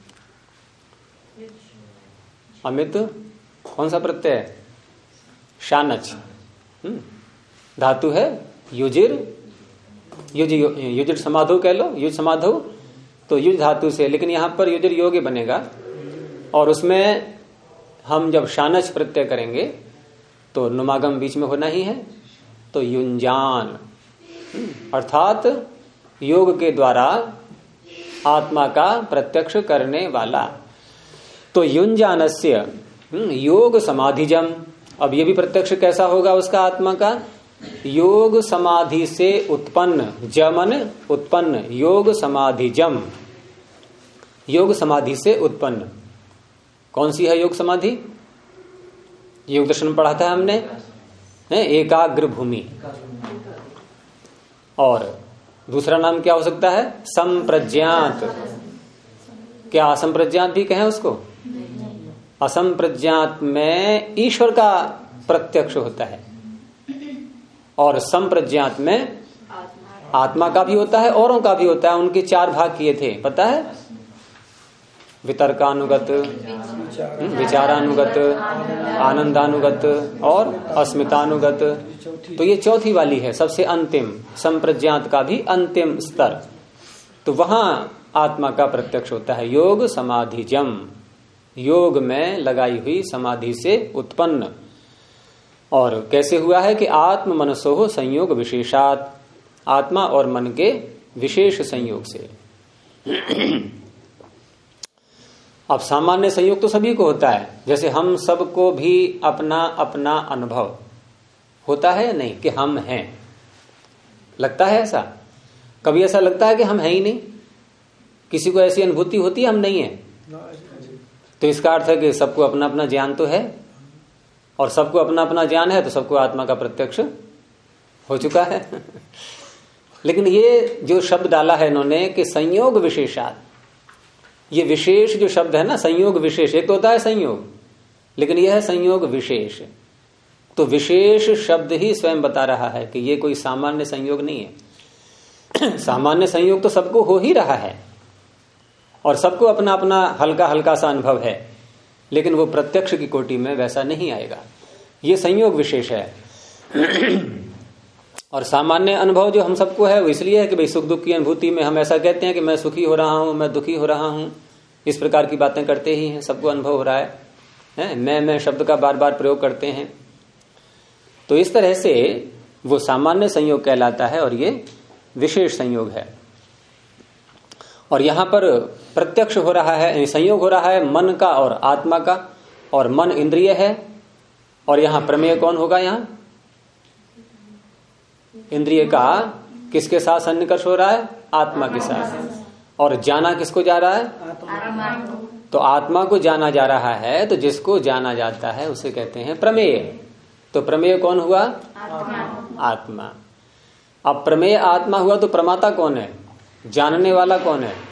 अमित। कौन सा प्रत्यय है? शानच। धातु है युजिर, युजिर समाधो कह लो, युज समाधो, तो युज धातु से, लेकिन यहां पर युजिर योग्य बनेगा। और उसमें हम जब शानच प्रत्यय करेंगे तो नुमागम बीच में होना ही है, तो युंजान अर्थात योग के द्वारा आत्मा का प्रत्यक्ष करने वाला। तो युंजानस्य योग समाधिजम। अब ये भी प्रत्यक्ष कैसा होगा उसका, आत्मा का? योग समाधि से उत्पन्न, जमन उत्पन्न, योग समाधिजम, योग समाधि से उत्पन्न। कौन सी है योग समाधि? योग दर्शन में पढ़ा था हमने, एकाग्र भूमि। और दूसरा नाम क्या हो सकता है? संप्रज्ञात। क्या असंप्रज्ञात भी कहें उसको? असंप्रज्ञात में ईश्वर का प्रत्यक्ष होता है, और संप्रज्ञात में आत्मा का भी होता है, औरों का भी होता है। उनके 4 भाग किए थे, पता है? वितर्कानुगत, विचारानुगत, आनंदानुगत और अस्मितानुगत। तो ये चौथी वाली है, सबसे अंतिम, संप्रज्ञात का भी अंतिम स्तर। तो वहां आत्मा का प्रत्यक्ष होता है योग समाधिजम, योग में लगाई हुई समाधि से उत्पन्न। और कैसे हुआ है कि आत्म मनसो संयोग विशेषात, आत्मा और मन के विशेष संयोग से। अब सामान्य संयोग तो सभी को होता है, जैसे हम सबको भी अपना अपना अनुभव होता है या नहीं कि हम हैं। लगता है ऐसा? कभी ऐसा लगता है कि हम हैं ही नहीं? किसी को ऐसी अनुभूति होती है हम नहीं है? तो इसका अर्थ है कि सबको अपना अपना ज्ञान तो है, और सबको अपना अपना ज्ञान है तो सबको आत्मा का प्रत्यक्ष हो चुका है। लेकिन ये जो शब्द डाला है इन्होंने कि संयोग विशेषात, ये विशेष जो शब्द है ना, संयोग विशेष, एक तो होता है संयोग, लेकिन यह है संयोग विशेष। तो विशेष शब्द ही स्वयं बता रहा है कि ये कोई सामान्य संयोग नहीं है। सामान्य संयोग तो सबको हो ही रहा है, और सबको अपना अपना हल्का हल्का सा अनुभव है, लेकिन वो प्रत्यक्ष की कोटि में वैसा नहीं आएगा। ये संयोग विशेष है। और सामान्य अनुभव जो हम सबको है वो इसलिए है कि भाई सुख दुख की अनुभूति में हम ऐसा कहते हैं कि मैं सुखी हो रहा हूं, मैं दुखी हो रहा हूं, इस प्रकार की बातें करते ही हैं, सबको अनुभव हो रहा है। मैं शब्द का बार बार प्रयोग करते हैं, तो इस तरह से वो सामान्य संयोग कहलाता है और ये विशेष संयोग है। और यहां पर प्रत्यक्ष हो रहा है, संयोग हो रहा है मन का और आत्मा का, और मन इंद्रिय है। और यहां प्रमेय कौन होगा? यहां इंद्रिय का किसके साथ सन्निकर्ष हो रहा है? आत्मा के साथ। और जाना किसको जा रहा है? तो आत्मा को जाना जा रहा है, तो जिसको जाना जाता है उसे कहते हैं प्रमेय। तो प्रमेय कौन हुआ? आत्मा। अब प्रमेय आत्मा हुआ तो प्रमाता कौन है? जानने वाला कौन है?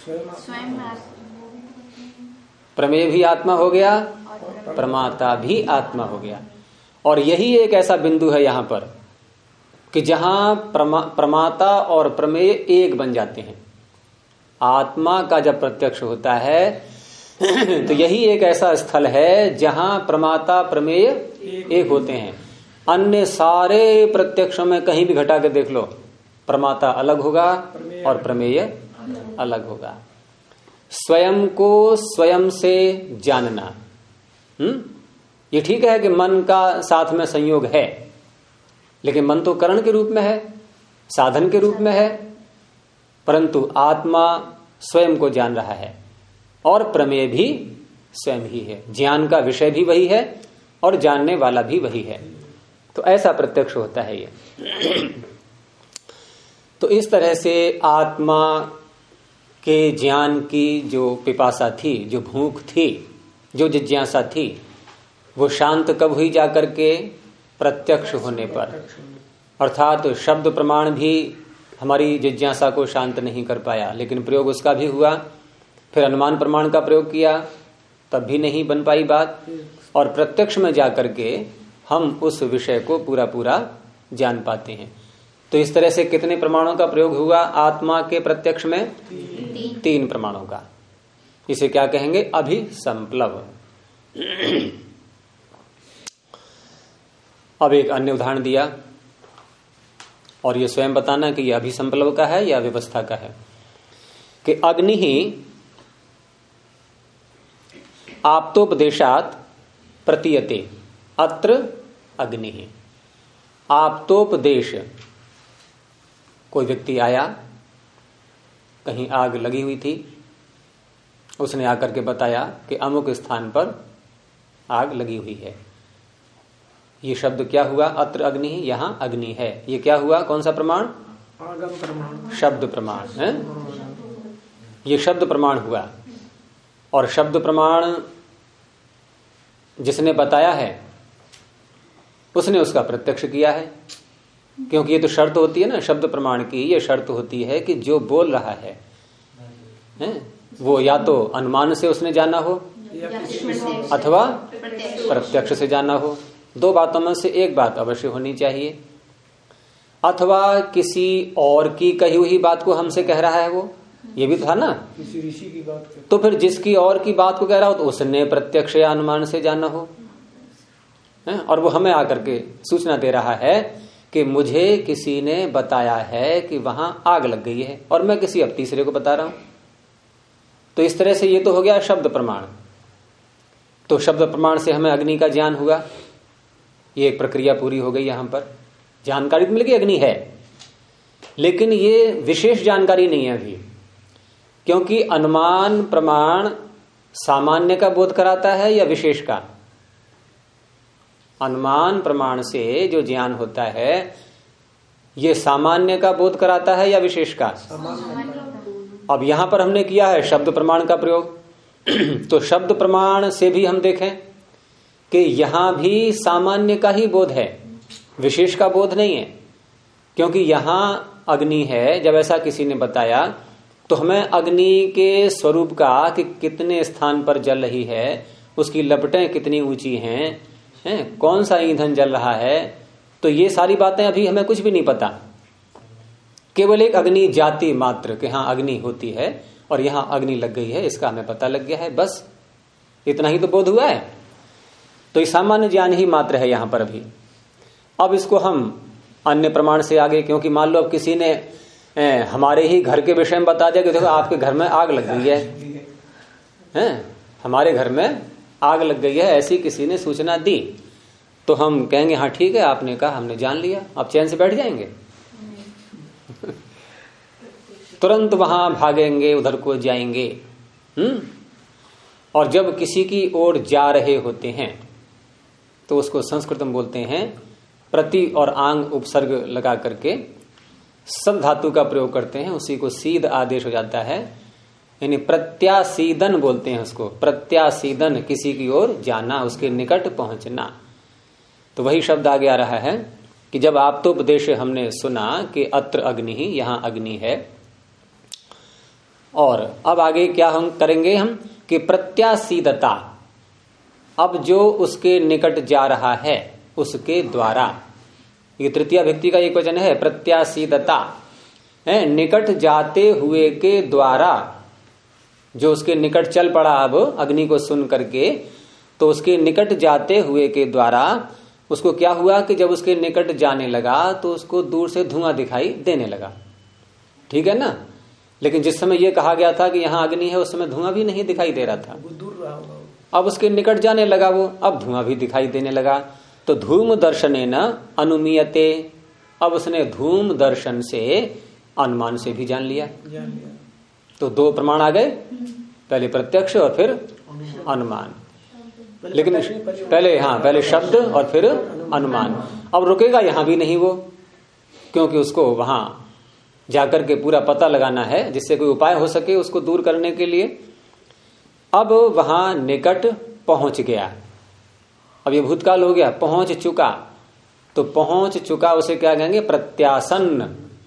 प्रमेय भी आत्मा हो गया, प्रमाता भी आत्मा हो गया। और यही एक ऐसा बिंदु है यहां पर कि जहां प्रमाता और प्रमेय एक बन जाते हैं। आत्मा का जब प्रत्यक्ष होता है तो यही एक ऐसा स्थल है जहां प्रमाता प्रमेय एक होते हैं। अन्य सारे प्रत्यक्षों में कहीं भी घटा के देख लो, प्रमाता अलग होगा और प्रमेय अलग होगा। स्वयं को स्वयं से जानना, ये ठीक है कि मन का साथ में संयोग है, लेकिन मन तो करण के रूप में है, साधन के रूप में है, परंतु आत्मा स्वयं को जान रहा है और प्रमेय भी स्वयं ही है। ज्ञान का विषय भी वही है और जानने वाला भी वही है। तो ऐसा प्रत्यक्ष होता है ये। तो इस तरह से आत्मा के ज्ञान की जो पिपासा थी, जो भूख थी, जो जिज्ञासा थी, वो शांत कब हुई? जाकर के प्रत्यक्ष होने पर। अर्थात तो शब्द प्रमाण भी हमारी जिज्ञासा को शांत नहीं कर पाया, लेकिन प्रयोग उसका भी हुआ। फिर अनुमान प्रमाण का प्रयोग किया, तब भी नहीं बन पाई बात। और प्रत्यक्ष में जाकर के हम उस विषय को पूरा पूरा जान पाते हैं। तो इस तरह से कितने प्रमाणों का प्रयोग हुआ आत्मा के प्रत्यक्ष में? 3 प्रमाणों का। इसे क्या कहेंगे? अभिसंप्लव। अब एक अन्य उदाहरण दिया और ये स्वयं बताना कि यह अभिसंप्लव का है या व्यवस्था का है। कि अग्नि ही आप्तोपदेशात प्रतीयते अत्र अग्नि ही। आप्तोपदेश, कोई व्यक्ति आया, कहीं आग लगी हुई थी, उसने आकर के बताया कि अमुक स्थान पर आग लगी हुई है। ये शब्द क्या हुआ? अत्र अग्नि ही, यहां अग्नि है। ये क्या हुआ? कौन सा प्रमाण? आगम प्रमाण, शब्द प्रमाण है। ये शब्द प्रमाण हुआ। और शब्द प्रमाण जिसने बताया है उसने उसका प्रत्यक्ष किया है, क्योंकि ये तो शर्त होती है ना शब्द प्रमाण की। ये शर्त होती है कि जो बोल रहा है वो या तो अनुमान से उसने जाना हो अथवा प्रत्यक्ष से जाना हो। 2 बातों में से एक बात अवश्य होनी चाहिए। अथवा किसी और की कही हुई बात को हमसे कह रहा है, वो ये भी था ना, किसी ऋषि की बात करता। तो फिर जिसकी और की बात को कह रहा हो तो उसने प्रत्यक्ष या अनुमान से जाना हो। और वो हमें आकर के सूचना दे रहा है कि मुझे किसी ने बताया है कि वहां आग लग गई है, और मैं किसी अब तीसरे को बता रहा हूं। तो इस तरह से ये तो हो गया शब्द प्रमाण। तो शब्द प्रमाण से हमें अग्नि का ज्ञान हुआ। ये एक प्रक्रिया पूरी हो गई। यहां पर जानकारी मिल गई अग्नि है, लेकिन ये विशेष जानकारी नहीं है अभी, क्योंकि अनुमान प्रमाण सामान्य का बोध कराता है या विशेष का? अनुमान प्रमाण से जो ज्ञान होता है ये सामान्य का बोध कराता है या विशेष का? अब यहां पर हमने किया है शब्द प्रमाण का प्रयोग। तो शब्द प्रमाण से भी हम देखें कि यहां भी सामान्य का ही बोध है, विशेष का बोध नहीं है। क्योंकि यहां अग्नि है, जब ऐसा किसी ने बताया तो हमें अग्नि के स्वरूप का कि कितने स्थान पर जल रही है, उसकी लपटें कितनी ऊंची हैं, कौन सा ईंधन जल रहा है, तो ये सारी बातें अभी हमें कुछ भी नहीं पता। केवल एक अग्नि जाति मात्र कि हाँ अग्नि होती है और यहां अग्नि लग गई है, इसका हमें पता लग गया है, बस इतना ही तो बोध हुआ है। तो ये सामान्य ज्ञान ही मात्र है यहां पर अभी। अब इसको हम अन्य प्रमाण से आगे, क्योंकि मान लो अब किसी ने हमारे ही घर के विषय में बता दिया कि देखो आपके घर में आग लग गई है, हमारे घर में आग लग गई है, ऐसी किसी ने सूचना दी, तो हम कहेंगे हाँ ठीक है, आपने कहा, हमने जान लिया, आप चैन से बैठ जाएंगे? तुरंत वहां भागेंगे, उधर को जाएंगे। और जब किसी की ओर जा रहे होते हैं तो उसको संस्कृत में बोलते हैं प्रति और आंग उपसर्ग लगा करके सब धातु का प्रयोग करते हैं, उसी को सीध आदेश हो जाता है, यानी प्रत्यासीदन बोलते हैं उसको। प्रत्यासीदन, किसी की ओर जाना, उसके निकट पहुंचना। तो वही शब्द आगे आ रहा है कि जब आप तो उपदेश हमने सुना कि अत्र अग्नि ही, यहां अग्नि है। और अब आगे क्या हम करेंगे हम कि प्रत्यासीदता, अब जो उसके निकट जा रहा है उसके द्वारा, ये तृतीया व्यक्ति का एक वचन है, प्रत्यासीदता है, निकट जाते हुए के द्वारा, जो उसके निकट चल पड़ा अब अग्नि को सुन करके, तो उसके निकट जाते हुए के द्वारा उसको क्या हुआ कि जब उसके निकट जाने लगा तो उसको दूर से धुआं दिखाई देने लगा। ठीक है ना? लेकिन जिस समय ये कहा गया था कि यहां अग्नि है, उस समय धुआं भी नहीं दिखाई दे रहा था। अब उसके निकट जाने लगा वो, अब धुआं भी दिखाई देने लगा। तो धूम दर्शनेन अनुमीयते, अब उसने धूम दर्शन से अनुमान से भी जान लिया। तो दो प्रमाण आ गए, पहले प्रत्यक्ष और फिर अनुमान। लेकिन पहले शब्द और फिर अनुमान। अब रुकेगा यहां भी नहीं वो, क्योंकि उसको वहां जाकर के पूरा पता लगाना है जिससे कोई उपाय हो सके उसको दूर करने के लिए। अब वहां निकट पहुंच गया, अब ये भूतकाल हो गया, पहुंच चुका। तो पहुंच चुका उसे क्या कहेंगे? प्रत्यासन्न।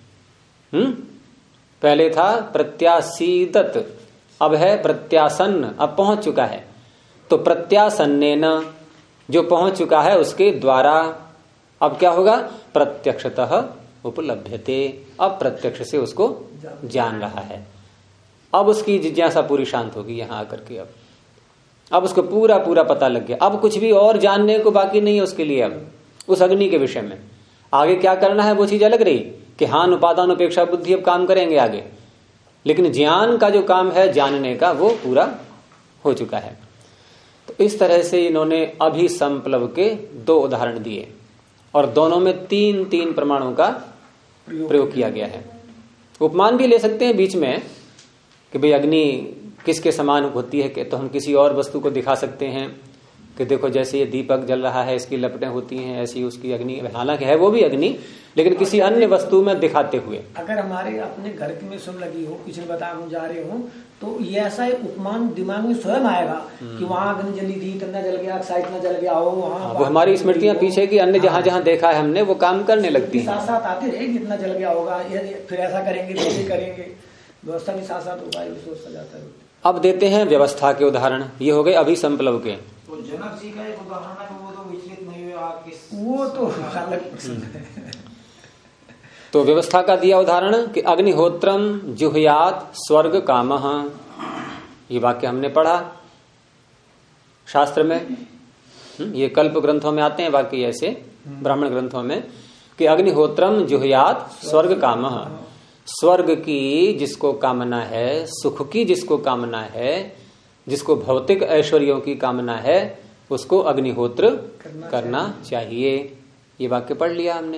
पहले था प्रत्यासीदत, अब है प्रत्यासन्न, अब पहुंच चुका है। तो प्रत्यासन्नेन, जो पहुंच चुका है उसके द्वारा अब क्या होगा? प्रत्यक्षतः उपलभ्यते, अब प्रत्यक्ष से उसको जान रहा है। अब उसकी जिज्ञासा पूरी शांत होगी यहां आकर के। अब उसको पूरा पूरा पता लग गया, अब कुछ भी और जानने को बाकी नहीं है उसके लिए। अब उस अग्नि के विषय में आगे क्या करना है वो चीज अलग रही कि हान उपादान उपेक्षा बुद्धि अब काम करेंगे आगे, लेकिन ज्ञान का जो काम है जानने का वो पूरा हो चुका है। तो इस तरह से इन्होंने अभिसंप्लव के दो उदाहरण दिए और दोनों में तीन तीन प्रमाणों का प्रयोग किया गया है। उपमान भी ले सकते हैं बीच में कि भाई अग्नि किसके समान होती है, कि तो हम किसी और वस्तु को दिखा सकते हैं कि देखो जैसे ये दीपक जल रहा है इसकी लपटें होती हैं, ऐसी उसकी अग्नि, हालांकि है वो भी अग्नि, लेकिन किसी अन्य वस्तु में दिखाते हुए। अगर हमारे अपने घर में सुन लगी हो, किसी बता जा रहे हो, तो ये ऐसा उपमान दिमाग में स्वयं आएगा कि वहाँ अग्नि जली थी, इतना जल गया, साइड में जल गया हो, वहाँ वो हमारी स्मृतियां पीछे की अन्य जहां जहां देखा है हमने वो काम करने लगती है, साथ साथ आती रहेगी, इतना जल गया होगा, फिर ऐसा करेंगे, वैसे करेंगे, व्यवस्था भी साथ साथ होगा, सोचता जाता है। अब देते हैं व्यवस्था के उदाहरण, ये हो गए अभिसंप्लव के। तो जनक जी का एक उदाहरण है, वो तो विचलित नहीं हुए, वो तो अलग। तो व्यवस्था का दिया उदाहरण कि अग्निहोत्रम जुहुयात स्वर्ग कामः, ये वाक्य हमने पढ़ा शास्त्र में। ये कल्प ग्रंथों में आते हैं वाक्य ऐसे, ब्राह्मण ग्रंथों में, कि अग्निहोत्रम जुहुयात स्वर्ग कामः, स्वर्ग की जिसको कामना है, सुख की जिसको कामना है, जिसको भौतिक ऐश्वर्यों की कामना है, उसको अग्निहोत्र करना चाहिए। ये वाक्य पढ़ लिया हमने।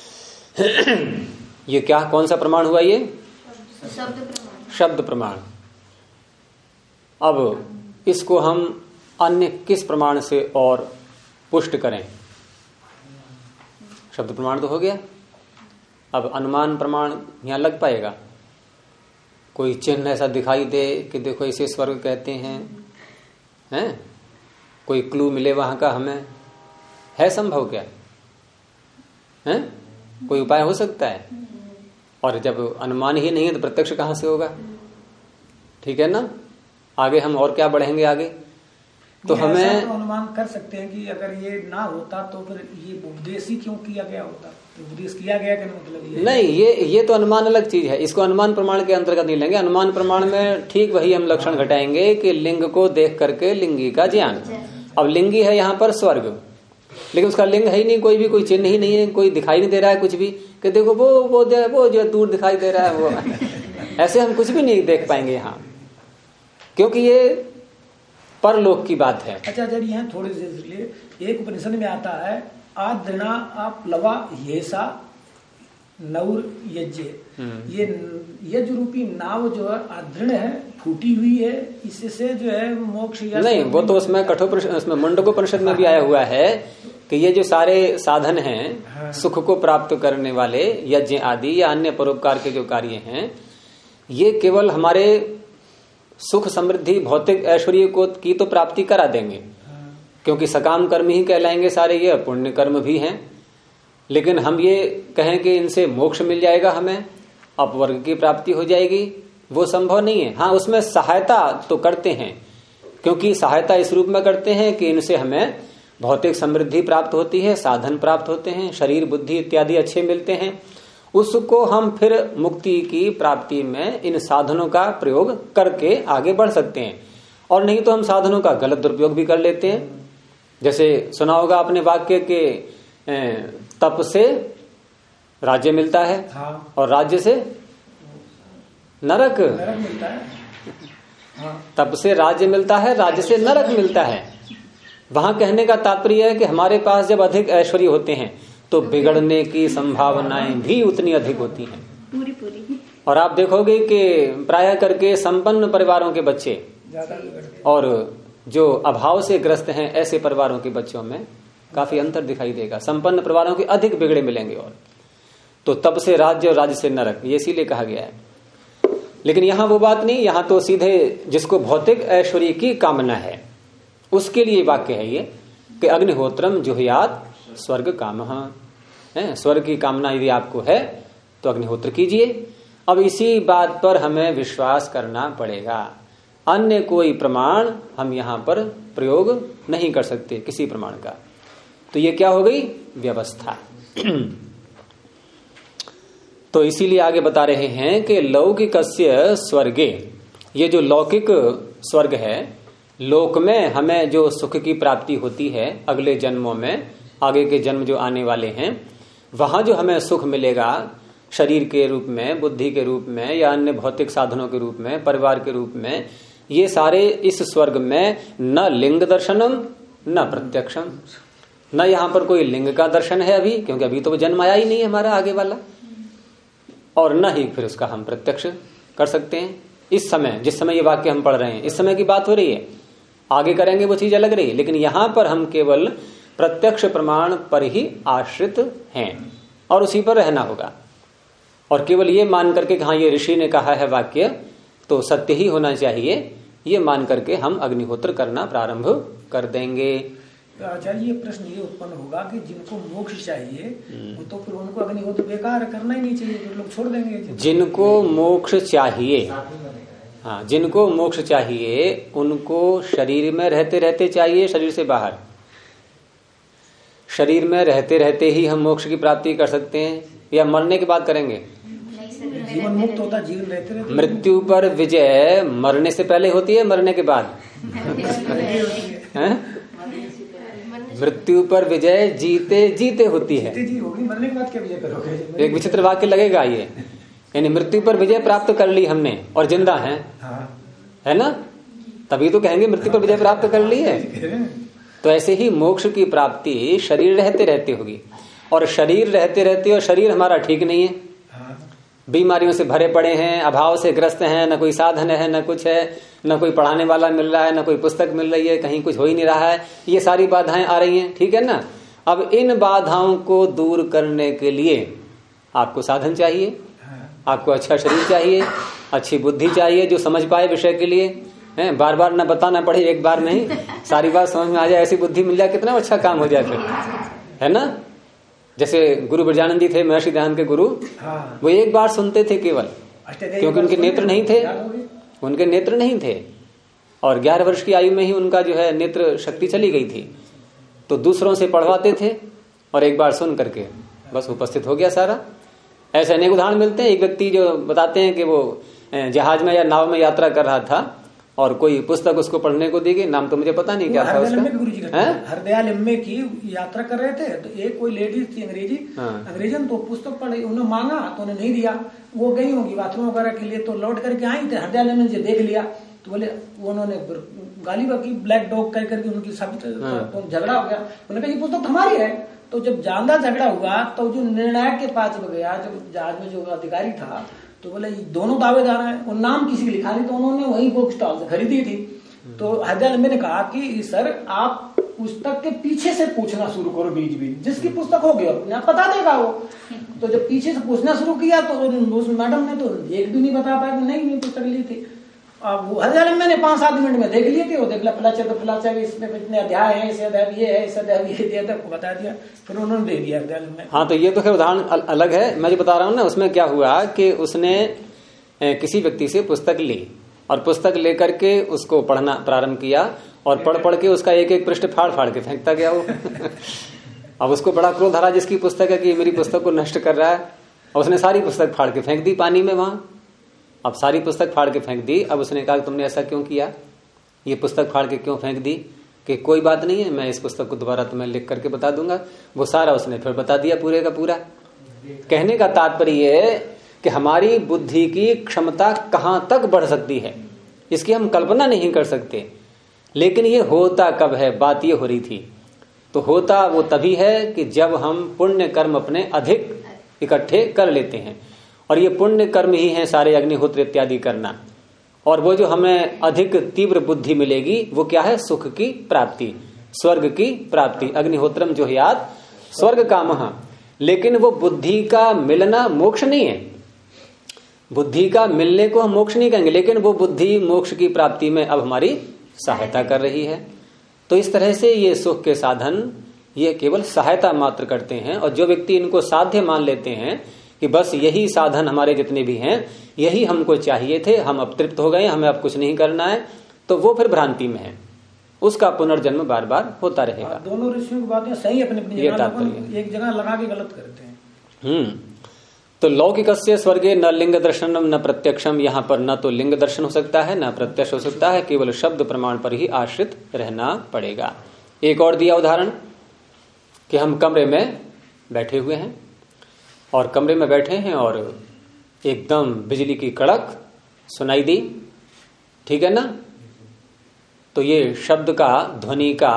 ये क्या, कौन सा प्रमाण हुआ? ये शब्द प्रमाण। अब इसको हम अन्य किस प्रमाण से और पुष्ट करें? शब्द प्रमाण तो हो गया, अब अनुमान प्रमाण यहां लग पाएगा। कोई चिन्ह ऐसा दिखाई दे कि देखो इसे स्वर्ग कहते हैं, कोई क्लू मिले वहां का हमें, है संभव क्या? है कोई उपाय हो सकता है? और जब अनुमान ही नहीं है तो प्रत्यक्ष कहां से होगा? ठीक है ना? आगे हम और क्या बढ़ेंगे आगे, तो हमें तो अनुमान कर सकते हैं कि अगर ये ना होता तो फिर ये उपदेश ही क्यों किया गया होता? तो उपदेश किया गया क्या मतलब ये नहीं, ये तो अनुमान अलग चीज है, इसको अनुमान प्रमाण के अंतर्गत नहीं लेंगे। अनुमान प्रमाण में ठीक वही हम लक्षण घटाएंगे कि लिंग को देख करके लिंगी का ज्ञान। अब लिंगी है यहाँ पर स्वर्ग, लेकिन उसका लिंग है ही नहीं, कोई भी कोई चिन्ह ही नहीं है, कोई दिखाई नहीं दे रहा है कुछ भी, कि देखो वो जो दूर दिखाई दे रहा है वो ऐसे हम कुछ भी नहीं देख पाएंगे यहाँ, क्योंकि ये परलोक की बात है। अच्छा जब यहाँ थोड़ी देर के लिए एक उपनिषद में आता है आदृणा आप लवा येसा नौर यज्ञ, ये यज रूपी नाव जो है आदृण है, फूटी हुई है, इससे जो है मोक्ष नहीं, वो तो उसमें उसमें मुंडकोपनिषद में भी आया हुआ है कि ये जो सारे साधन हैं सुख को प्राप्त करने वाले यज्ञ आदि या अन्य परोपकार के जो कार्य हैं, ये केवल हमारे सुख समृद्धि भौतिक ऐश्वर्य को की तो प्राप्ति करा देंगे, क्योंकि सकाम कर्म ही कहलाएंगे सारे, ये पुण्य कर्म भी हैं। लेकिन हम ये कहें कि इनसे मोक्ष मिल जाएगा, हमें अपवर्ग की प्राप्ति हो जाएगी, वो संभव नहीं है। हाँ, उसमें सहायता तो करते हैं, क्योंकि सहायता इस रूप में करते हैं कि इनसे हमें भौतिक समृद्धि प्राप्त होती है, साधन प्राप्त होते हैं, शरीर बुद्धि इत्यादि अच्छे मिलते हैं। उसको हम फिर मुक्ति की प्राप्ति में इन साधनों का प्रयोग करके आगे बढ़ सकते हैं, और नहीं तो हम साधनों का गलत दुरुपयोग भी कर लेते हैं। जैसे सुना होगा आपने वाक्य के तप से राज्य मिलता है, हाँ। और राज्य से नरक मिलता है, हाँ। तप से राज्य मिलता है, राज्य से नरक मिलता है। वहां कहने का तात्पर्य है कि हमारे पास जब अधिक ऐश्वर्य होते हैं तो बिगड़ने की संभावनाएं भी उतनी अधिक होती हैं, पूरी। और आप देखोगे कि प्रायः करके संपन्न परिवारों के बच्चे और जो अभाव से ग्रस्त हैं ऐसे परिवारों के बच्चों में काफी अंतर दिखाई देगा। संपन्न परिवारों के अधिक बिगड़े मिलेंगे। और तो तब से राज्य और राज्य से नरक, ये इसीलिए कहा गया है। लेकिन यहां वो बात नहीं, यहां तो सीधे जिसको भौतिक ऐश्वर्य की कामना है उसके लिए वाक्य है ये कि अग्निहोत्रम जुहुयात स्वर्ग काम है। स्वर्ग की कामना यदि आपको है तो अग्निहोत्र कीजिए। अब इसी बात पर हमें विश्वास करना पड़ेगा, अन्य कोई प्रमाण हम यहां पर प्रयोग नहीं कर सकते किसी प्रमाण का। तो ये क्या हो गई? व्यवस्था। तो इसीलिए आगे बता रहे हैं कि लौकिकस्य स्वर्गे, ये जो लौकिक स्वर्ग है, लोक में हमें जो सुख की प्राप्ति होती है अगले जन्मों में, आगे के जन्म जो आने वाले हैं, वहां जो हमें सुख मिलेगा शरीर के रूप में, बुद्धि के रूप में, या अन्य भौतिक साधनों के रूप में, परिवार के रूप में, ये सारे इस स्वर्ग में न लिंग दर्शनम न प्रत्यक्षम, न यहां पर कोई लिंग का दर्शन है अभी, क्योंकि अभी तो जन्म आया ही नहीं है हमारा आगे वाला, और न ही फिर उसका हम प्रत्यक्ष कर सकते हैं इस समय, जिस समय ये वाक्य हम पढ़ रहे हैं, इस समय की बात हो रही है। आगे करेंगे वो चीज अलग रही है, लेकिन यहां पर हम केवल प्रत्यक्ष प्रमाण पर ही आश्रित हैं और उसी पर रहना होगा। और केवल ये मान करके कि हाँ ये ऋषि ने कहा है वाक्य तो सत्य ही होना चाहिए, ये मान करके हम अग्निहोत्र करना प्रारंभ कर देंगे। तो आचार्य ये प्रश्न ये उत्पन्न होगा कि जिनको मोक्ष चाहिए वो तो फिर उनको अग्निहोत्र बेकार करना ही नहीं चाहिए, फिर लोग छोड़ देंगे। जिनको मोक्ष चाहिए, हाँ, जिनको मोक्ष चाहिए उनको शरीर में रहते रहते चाहिए, शरीर से बाहर। शरीर में रहते रहते ही हम मोक्ष की प्राप्ति कर सकते हैं या मरने के बाद करेंगे? जीवन मुक्त होता, जीवन रहते रहते। मृत्यु पर विजय मरने से पहले होती है, मरने के बाद? मृत्यु पर विजय जीते जीते होती है। मरने के बाद क्या विजय करोगे? एक विचित्र वाक्य लगेगा ये, यानी मृत्यु पर विजय प्राप्त कर ली हमने और जिंदा हैं, है ना, तभी तो कहेंगे मृत्यु पर विजय प्राप्त कर ली है। तो ऐसे ही मोक्ष की प्राप्ति शरीर रहते रहते होगी, और शरीर रहते रहते, और शरीर हमारा ठीक नहीं है, बीमारियों से भरे पड़े हैं, अभाव से ग्रस्त हैं, न कोई साधन है, न कुछ है, न कोई पढ़ाने वाला मिल रहा है, न कोई पुस्तक मिल रही है, कहीं कुछ हो ही नहीं रहा है, ये सारी बाधाएं आ रही हैं, ठीक है ना। अब इन बाधाओं को दूर करने के लिए आपको साधन चाहिए, आपको अच्छा शरीर चाहिए, अच्छी बुद्धि चाहिए जो समझ पाए विषय के लिए, है, बार बार ना बताना पड़े, एक बार नहीं, सारी बात समझ में आ जाए, ऐसी बुद्धि मिल जाए, कितना अच्छा काम हो जाए फिर, है ना। जैसे गुरु ब्रजानंद जी थे, महर्षि दयानंद के गुरु, वो एक बार सुनते थे केवल, क्योंकि उनके नेत्र नहीं थे, उनके नेत्र नहीं थे, और 11 वर्ष की आयु में ही उनका जो है नेत्र शक्ति चली गई थी, तो दूसरों से पढ़वाते थे और एक बार सुन करके बस उपस्थित हो गया सारा। ऐसे अनेक उदाहरण मिलते हैं। एक व्यक्ति जो बताते हैं कि वो जहाज में या नाव में यात्रा कर रहा था और कोई पुस्तक उसको पढ़ने को दी गई, नाम तो मुझे पता नहीं क्या था उसका, हरदयाल एमए की यात्रा कर रहे थे, तो एक कोई लेडीज थी अंग्रेजन, तो पुस्तक पढ़ी, उन्हें मांगा तो उन्हें नहीं दिया, वो गई होगी बाथरूम वगैरह के लिए, तो लौट करके आई थे, हरदयाल एमए ने देख लिया तो बोले उन्होंने गाली बकी, ब्लैक डॉग कह करके उनकी सब तो झगड़ा हो गया। उन्होंने कहा ये पुस्तक हमारी है। तो जब ज्यादा झगड़ा हुआ तो जो निर्णायक के पास गया, जब जहाज में जो अधिकारी था, तो बोले दोनों दावेदार हैं और नाम किसी के लिखा नहीं, तो उन्होंने वही बुक स्टॉल से खरीदी थी। तो हरदयाल ने कहा कि सर आप पुस्तक के पीछे से पूछना शुरू करो, बीच बीच जिसकी पुस्तक होगी आप बता देगा वो। तो जब पीछे से पूछना शुरू किया तो उस मैडम ने तो एक भी नहीं बता पाया कि नहीं पुस्तक ली थी। अब वो हरदयाल मैंने 5-7 मिनट में देख लिए थे, वो देख फलाचा इसमें इतने अध्याय है, इसे अध्याय ये है, इसे अध्याय ये दिया था, बता दिया, फिर उन्होंने दे दिया हरदयाल में। हाँ, तो ये तो खैर उदाहरण अलग है। मैं जो बता रहा हूँ ना, उसमें क्या हुआ कि उसने किसी व्यक्ति से पुस्तक ली और पुस्तक लेकर के उसको पढ़ना प्रारंभ किया और पढ़ के उसका एक एक पृष्ठ फाड़ के फेंकता गया वो। अब उसको बड़ा क्रोध आ रहा जिसकी पुस्तक है कि मेरी पुस्तक को नष्ट कर रहा है, और उसने सारी पुस्तक फाड़ के फेंक दी पानी में वहां। अब सारी पुस्तक फाड़ के फेंक दी। अब उसने कहा तुमने ऐसा क्यों किया, ये पुस्तक फाड़ के क्यों फेंक दी? कि कोई बात नहीं है, मैं इस पुस्तक को दोबारा तुम्हें लिख करके बता दूंगा। वो सारा उसने फिर बता दिया पूरे का पूरा। कहने का तात्पर्य ये कि हमारी बुद्धि की क्षमता कहां तक बढ़ सकती है इसकी हम कल्पना नहीं कर सकते। लेकिन ये होता कब है, बात ये हो रही थी। तो होता वो तभी है कि जब हम पुण्य कर्म अपने अधिक इकट्ठे कर लेते हैं, और ये पुण्य कर्म ही है सारे अग्निहोत्र इत्यादि करना। और वो जो हमें अधिक तीव्र बुद्धि मिलेगी वो क्या है, सुख की प्राप्ति, स्वर्ग की प्राप्ति। अग्निहोत्रम जो याद स्वर्ग कामः। लेकिन वो बुद्धि का मिलना मोक्ष नहीं है, बुद्धि का मिलने को हम मोक्ष नहीं कहेंगे, लेकिन वो बुद्धि मोक्ष की प्राप्ति में अब हमारी सहायता कर रही है। तो इस तरह से ये सुख के साधन ये केवल सहायता मात्र करते हैं। और जो व्यक्ति इनको साध्य मान लेते हैं कि बस यही साधन हमारे जितने भी हैं यही हमको चाहिए थे, हम अब तृप्त हो गए, हमें अब कुछ नहीं करना है, तो वो फिर भ्रांति में है, उसका पुनर्जन्म बार बार होता रहेगा। दोनों ऋषियों की बातें सही अपने अपनी एक जगह लगा के गलत करते हैं। तो लौकिकस्य स्वर्गे न लिंग दर्शनम न प्रत्यक्षम, यहाँ पर न तो लिंग दर्शन हो सकता है न प्रत्यक्ष हो सकता है, केवल शब्द प्रमाण पर ही आश्रित रहना पड़ेगा। एक और दिया उदाहरण कि हम कमरे में बैठे हुए हैं और कमरे में बैठे हैं और एकदम बिजली की कड़क सुनाई दी, ठीक है ना। तो ये शब्द का ध्वनि का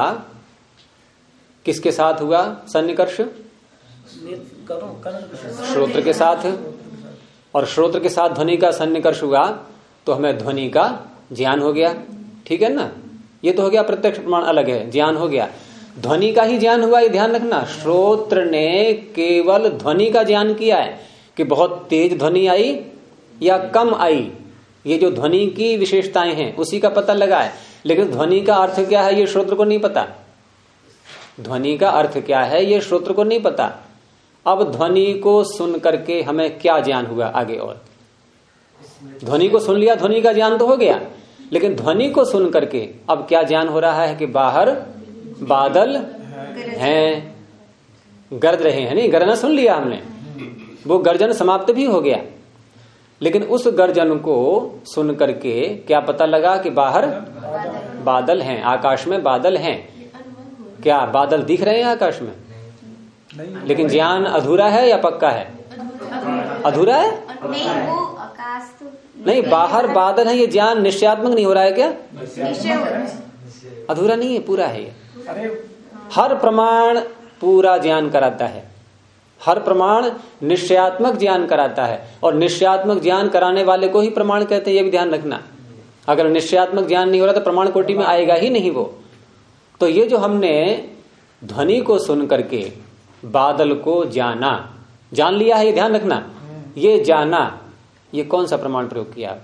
किसके साथ हुआ सन्निकर्ष, श्रोत्र के साथ। और श्रोत्र के साथ ध्वनि का सन्निकर्ष हुआ तो हमें ध्वनि का ज्ञान हो गया, ठीक है ना। ये तो हो गया प्रत्यक्ष प्रमाण अलग है, ज्ञान हो गया। ध्वनि का ही ज्ञान हुआ, ये ध्यान रखना। श्रोत्र ने केवल ध्वनि का ज्ञान किया है कि बहुत तेज ध्वनि आई या कम आई, ये जो ध्वनि की विशेषताएं हैं उसी का पता लगा है। लेकिन ध्वनि का अर्थ क्या है ये श्रोत्र को नहीं पता, ध्वनि का अर्थ क्या है ये श्रोत्र को नहीं पता। अब ध्वनि को सुन करके हमें क्या ज्ञान हुआ आगे, और ध्वनि को सुन लिया, ध्वनि का ज्ञान तो हो गया, लेकिन ध्वनि को सुन करके अब क्या ज्ञान हो रहा है कि बाहर बादल हैं, गरज रहे हैं, नहीं गरजना सुन लिया हमने, वो गर्जन समाप्त भी हो गया। लेकिन उस गर्जन को सुन करके क्या पता लगा कि बाहर बादल हैं, आकाश में बादल हैं। क्या बादल दिख रहे हैं आकाश में? लेकिन ज्ञान अधूरा है या पक्का है? अधूरा है नहीं, वो आकाश तो नहीं, बाहर बादल है, ये ज्ञान निश्चयात्मक नहीं हो रहा है क्या? अधूरा नहीं है, पूरा है ये। हर प्रमाण पूरा ज्ञान कराता है, हर प्रमाण निश्चयात्मक ज्ञान कराता है, और निश्चयात्मक ज्ञान कराने वाले को ही प्रमाण कहते हैं, ये भी ध्यान रखना। अगर निश्चयात्मक ज्ञान नहीं हो रहा तो प्रमाण कोटि में आएगा ही नहीं वो। तो ये जो हमने ध्वनि को सुन करके बादल को जान लिया है, ये ध्यान रखना, ये जाना, ये कौन सा प्रमाण प्रयोग किया?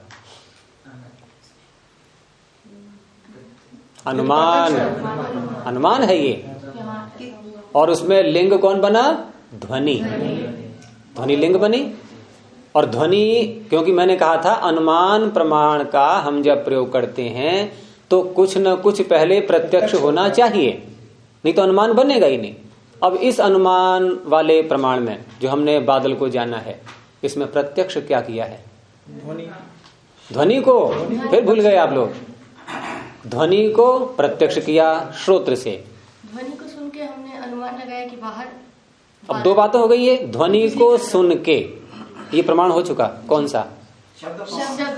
अनुमान, अनुमान है ये। और उसमें लिंग कौन बना? ध्वनि, ध्वनि लिंग बनी। और ध्वनि, क्योंकि मैंने कहा था अनुमान प्रमाण का हम जब प्रयोग करते हैं तो कुछ न कुछ पहले प्रत्यक्ष होना चाहिए, नहीं तो अनुमान बनेगा ही नहीं। अब इस अनुमान वाले प्रमाण में जो हमने बादल को जाना है, इसमें प्रत्यक्ष क्या किया है? ध्वनि को। फिर भूल गए आप लोग, ध्वनि को प्रत्यक्ष किया श्रोत्र से। ध्वनि को सुन के हमने अनुमान लगाया कि बाहर। अब दो बातें हो गई है, ध्वनि को सुन के ये प्रमाण हो चुका, कौन सा? शब्द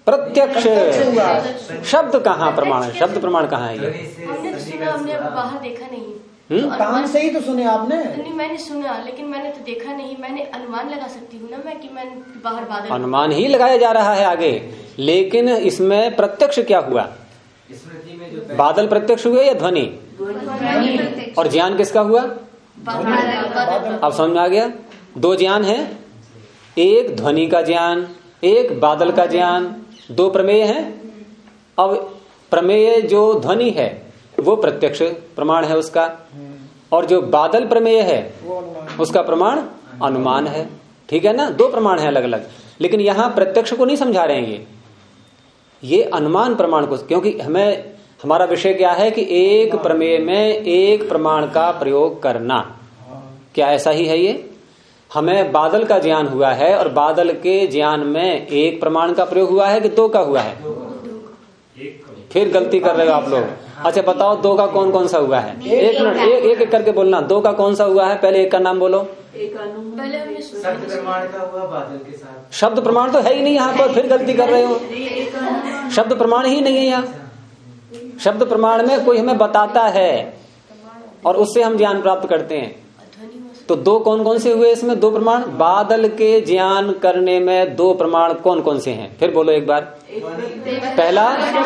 प्रत्यक्ष। शब्द कहाँ प्रमाण है? शब्द प्रमाण कहाँ है ये? हमने तो सुना, हमने बाहर देखा नहीं। कान से ही तो सुने आपने? नहीं, मैंने सुना लेकिन मैंने तो देखा नहीं। मैंने अनुमान लगा सकती हूँ ना मैं कि मैंने बाहर बादल, अनुमान ही लगाया जा रहा है आगे, लेकिन इसमें प्रत्यक्ष क्या हुआ? बादल प्रत्यक्ष हुए या ध्वनि? और ज्ञान किसका हुआ? अब समझ में आ गया? दो ज्ञान है, एक ध्वनि का ज्ञान, एक बादल का ज्ञान, दो प्रमेय हैं। अब प्रमेय जो ध्वनि है वो प्रत्यक्ष प्रमाण है उसका, और जो बादल प्रमेय है उसका प्रमाण अनुमान है। ठीक है ना? दो प्रमाण है अलग अलग, लेकिन यहां प्रत्यक्ष को नहीं समझा रहे हैं ये अनुमान प्रमाण को, क्योंकि हमारा विषय क्या है कि एक प्रमेय में एक प्रमाण का प्रयोग करना। क्या ऐसा ही है ये? हमें बादल का ज्ञान हुआ है और बादल के ज्ञान में एक प्रमाण का प्रयोग हुआ है कि दो का हुआ है? फिर गलती कर रहे हो आप लोग। अच्छा बताओ, दो का कौन कौन सा हुआ है? एक मिनट, एक करके बोलना। दो का कौन सा हुआ है? पहले एक का नाम बोलो। पहले हमने शब्द प्रमाण का हुआ बादल के साथ। शब्द प्रमाण तो है ही नहीं यहाँ पर, फिर गलती कर रहे हो। शब्द प्रमाण ही नहीं है यहाँ। शब्द प्रमाण में कोई हमें बताता है और उससे हम ज्ञान प्राप्त करते हैं। तो दो कौन कौन से हुए इसमें? दो प्रमाण। बादल के ज्ञान करने में दो प्रमाण कौन कौन से हैं? फिर बोलो एक बार। पहला,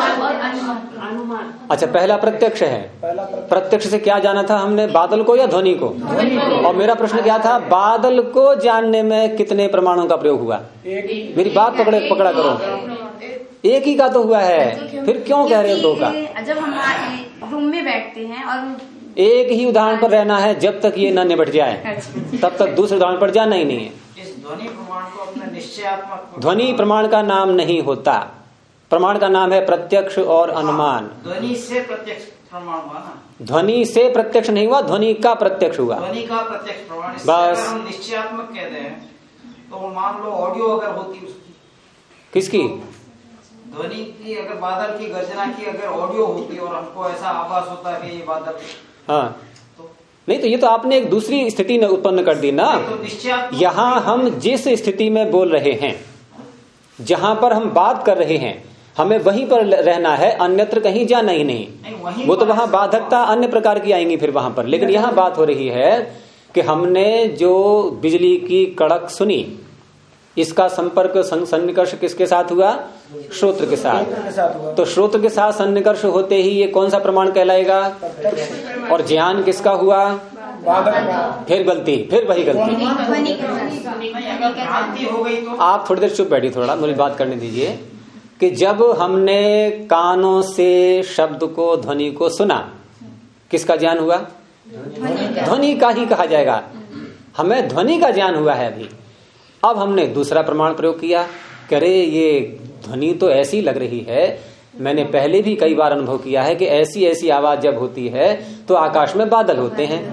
अच्छा पहला प्रत्यक्ष है। प्रत्यक्ष से क्या जाना था हमने? बादल को या ध्वनि को? और मेरा प्रश्न क्या था? बादल को जानने में कितने प्रमाणों का प्रयोग हुआ? मेरी बात पकड़ा करो। एक ही का तो हुआ है, फिर क्यों कह रहे हो दो का? जब हम रूम में बैठते हैं और एक ही उदाहरण पर रहना है जब तक ये न निबट जाए, तब तक दूसरे उदाहरण पर जाना ही नहीं है। इस ध्वनि प्रमाण को अपना निश्चयात्मक, ध्वनि प्रमाण का नाम नहीं होता, प्रमाण का नाम है प्रत्यक्ष और अनुमान। ध्वनि से प्रत्यक्ष प्रमाण हुआ ना? ध्वनि से प्रत्यक्ष नहीं हुआ, ध्वनि का प्रत्यक्ष हुआ। ध्वनि का प्रत्यक्ष प्रमाण। बस। हम निश्चयात्मक कहते हैं तो मान लो ऑडियो अगर होती उसकी, किसकी? ध्वनि की, अगर बादल की गर्जना की अगर ऑडियो होती और हमको ऐसा आभास होता कि ये बादल, हाँ नहीं तो ये तो आपने एक दूसरी स्थिति में उत्पन्न कर दी ना। तो यहाँ हम जिस स्थिति में बोल रहे हैं, जहां पर हम बात कर रहे हैं, हमें वहीं पर रहना है, अन्यत्र कहीं जाना ही नहीं। वो तो वहां बाधकता अन्य प्रकार की आएंगी फिर वहां पर, लेकिन यहाँ बात हो रही है कि हमने जो बिजली की कड़क सुनी, इसका संपर्क सन्निकर्ष किसके साथ हुआ? श्रोत्र के साथ। तो श्रोत्र के साथ सन्निकर्ष होते ही ये कौन सा प्रमाण कहलाएगा? और ज्ञान किसका हुआ? फिर गलती, फिर वही गलती। हो गई तो आप थोड़ी देर चुप बैठिए, थोड़ा मुझे बात करने दीजिए। कि जब हमने कानों से शब्द को, ध्वनि को सुना, किसका ज्ञान हुआ? ध्वनि का ही कहा जाएगा। हमें ध्वनि का ज्ञान हुआ है अभी। अब हमने दूसरा प्रमाण प्रयोग किया, करे ये ध्वनि तो ऐसी लग रही है, मैंने पहले भी कई बार अनुभव किया है कि ऐसी ऐसी आवाज जब होती है तो आकाश में बादल होते हैं,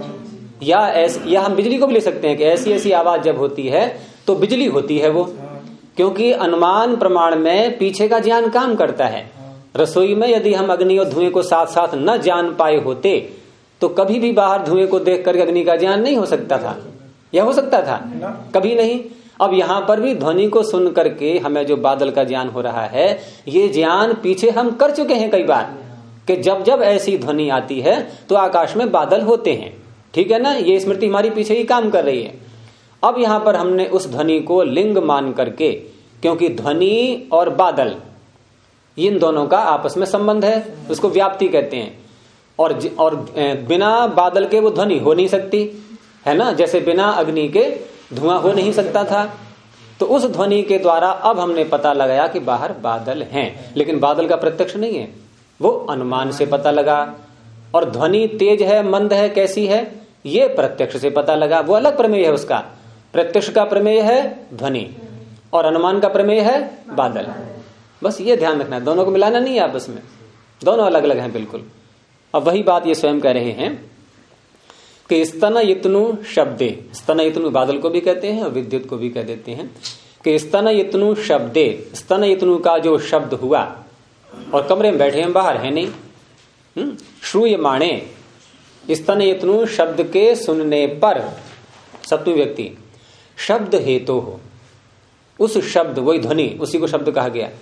या हम बिजली को भी ले सकते हैं कि ऐसी ऐसी आवाज जब होती है तो बिजली होती है वो, क्योंकि अनुमान प्रमाण में पीछे का ज्ञान काम करता है। रसोई में यदि हम अग्नि और धुएं को साथ साथ न जान पाए होते तो कभी भी बाहर धुएं को देख कर अग्नि का ज्ञान नहीं हो सकता था, या हो सकता था? कभी नहीं। अब यहाँ पर भी ध्वनि को सुन करके हमें जो बादल का ज्ञान हो रहा है, ये ज्ञान पीछे हम कर चुके हैं कई बार, कि जब जब ऐसी ध्वनि आती है तो आकाश में बादल होते हैं। ठीक है ना? ये स्मृति हमारी पीछे ही काम कर रही है। अब यहाँ पर हमने उस ध्वनि को लिंग मान करके, क्योंकि ध्वनि और बादल इन दोनों का आपस में संबंध है, उसको व्याप्ति कहते हैं। और बिना बादल के वो ध्वनि हो नहीं सकती है ना, जैसे बिना अग्नि के धुआं हो नहीं सकता था। तो उस ध्वनि के द्वारा अब हमने पता लगाया कि बाहर बादल हैं, लेकिन बादल का प्रत्यक्ष नहीं है, वो अनुमान से पता लगा। और ध्वनि तेज है, मंद है, कैसी है, ये प्रत्यक्ष से पता लगा, वो अलग प्रमेय है उसका। प्रत्यक्ष का प्रमेय है ध्वनि और अनुमान का प्रमेय है बादल। बस ये ध्यान रखना है, दोनों को मिलाना नहीं है आपस में, दोनों अलग अलग हैं बिल्कुल। अब वही बात ये स्वयं कह रहे हैं कि स्तनयितनु शब्दे, स्तनयितनु बादल को भी कहते हैं और विद्युत को भी कह देते हैं, कि स्तनयितनु शब्दे, स्तनयितनु का जो शब्द हुआ, और कमरे में बैठे हैं, बाहर है नहीं, श्रूयमाणे, स्तनयितनु शब्द के सुनने पर, सप्तमी व्यक्ति, शब्द हेतु हो, उस शब्द, वही ध्वनि, उसी को शब्द कहा गया,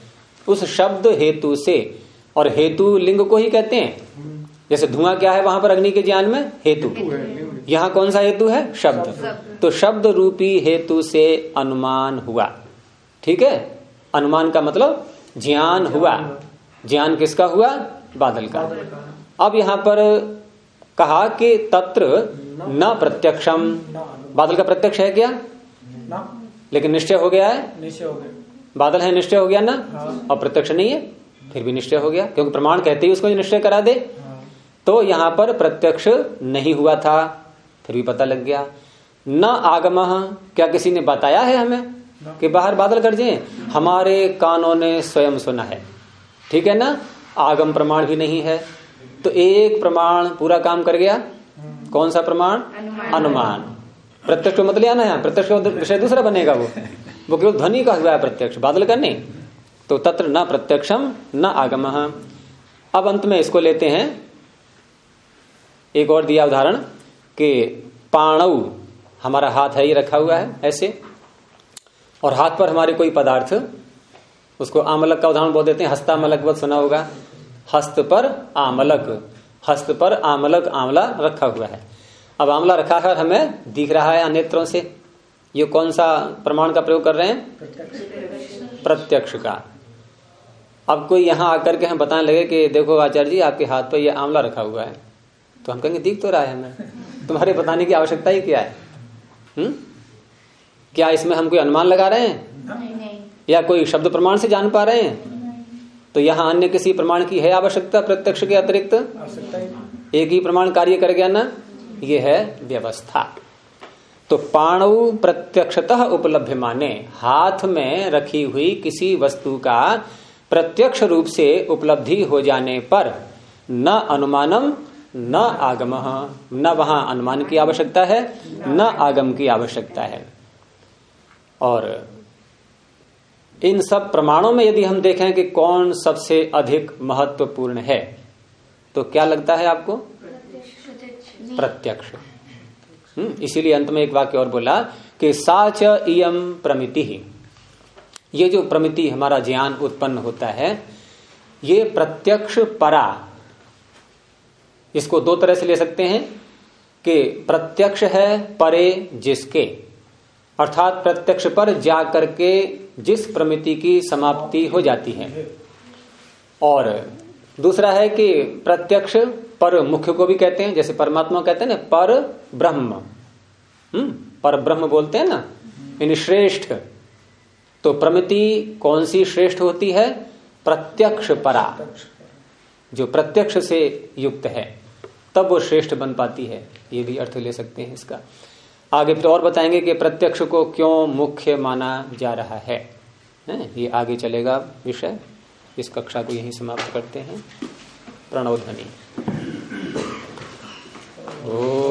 उस शब्द हेतु से, और हेतु लिंग को ही कहते हैं। जैसे धुआं क्या है वहां पर अग्नि के ज्ञान में? हेतु। यहाँ कौन सा हेतु है? शब्द। तो शब्द रूपी हेतु से अनुमान हुआ। ठीक है, अनुमान का मतलब ज्ञान हुआ। ज्ञान किसका हुआ? बादल का। अब यहां पर कहा कि तत्र न प्रत्यक्षम, बादल का प्रत्यक्ष है क्या? लेकिन निश्चय हो गया है, निश्चय हो गया, बादल है, निश्चय हो गया ना। और प्रत्यक्ष नहीं है, फिर भी निश्चय हो गया, क्योंकि प्रमाण कहते ही उसको निश्चय करा दे। तो यहां पर प्रत्यक्ष नहीं हुआ था, फिर भी पता लग गया। न आगम, क्या किसी ने बताया है हमें कि बाहर बादल गरजे? हमारे कानों ने स्वयं सुना है। ठीक है ना, आगम प्रमाण भी नहीं है। तो एक प्रमाण पूरा काम कर गया। कौन सा प्रमाण? अनुमान। प्रत्यक्ष को मत ले आना है, प्रत्यक्ष विषय दूसरा बनेगा। वो केवल ध्वनि का हुआ है प्रत्यक्ष, बादल का नहीं। तो तत्र न प्रत्यक्षम न आगम। अब अंत में इसको लेते हैं, एक और दिया उदाहरण कि पाणौ, हमारा हाथ है, ये रखा हुआ है ऐसे, और हाथ पर हमारे कोई पदार्थ, उसको आमलक का उदाहरण बोल देते हैं। हस्तामलक बहुत सुना होगा, हस्त पर आमलक, हस्त पर आमलक, आंवला रखा हुआ है। अब आंवला रखा है, हमें दिख रहा है नेत्रों से। ये कौन सा प्रमाण का प्रयोग कर रहे हैं? प्रत्यक्ष का। अब कोई यहां आकर के हम बताने लगे कि देखो आचार्य जी, आपके हाथ पर ये आंवला रखा हुआ है, तो हम कहेंगे दिख तो रहा है हमें, तुम्हारे बताने की आवश्यकता ही क्या है? क्या इसमें हम कोई अनुमान लगा रहे हैं? नहीं। या कोई शब्द प्रमाण से जान पा रहे हैं? तो यहाँ अन्य किसी प्रमाण की है आवश्यकता? प्रत्यक्ष के अतिरिक्त एक ही प्रमाण कार्य कर गया ना, ये है व्यवस्था। तो पाणौ प्रत्यक्षतः उपलब्ध माने, हाथ में रखी हुई किसी वस्तु का प्रत्यक्ष रूप से उपलब्धि हो जाने पर न अनुमानम न आगम, न वहां अनुमान की आवश्यकता है न आगम की आवश्यकता है। और इन सब प्रमाणों में यदि हम देखें कि कौन सबसे अधिक महत्वपूर्ण है, तो क्या लगता है आपको? प्रत्यक्ष। इसीलिए अंत में एक वाक्य और बोला कि साच इयम प्रमिति ही, ये जो प्रमिति हमारा ज्ञान उत्पन्न होता है, ये प्रत्यक्ष परा। इसको दो तरह से ले सकते हैं कि प्रत्यक्ष है परे जिसके, अर्थात प्रत्यक्ष पर जा करके जिस प्रमिति की समाप्ति हो जाती है। और दूसरा है कि प्रत्यक्ष पर मुख्य को भी कहते हैं, जैसे परमात्मा कहते हैं ना पर ब्रह्म, पर ब्रह्म बोलते हैं ना, इन श्रेष्ठ। तो प्रमिति कौन सी श्रेष्ठ होती है? प्रत्यक्ष परा, जो प्रत्यक्ष से युक्त है, तब वो श्रेष्ठ बन पाती है। ये भी अर्थ ले सकते हैं इसका। आगे फिर और बताएंगे कि प्रत्यक्ष को क्यों मुख्य माना जा रहा है। ये आगे चलेगा विषय। इस कक्षा को यहीं समाप्त करते हैं। प्रणव ध्वनि।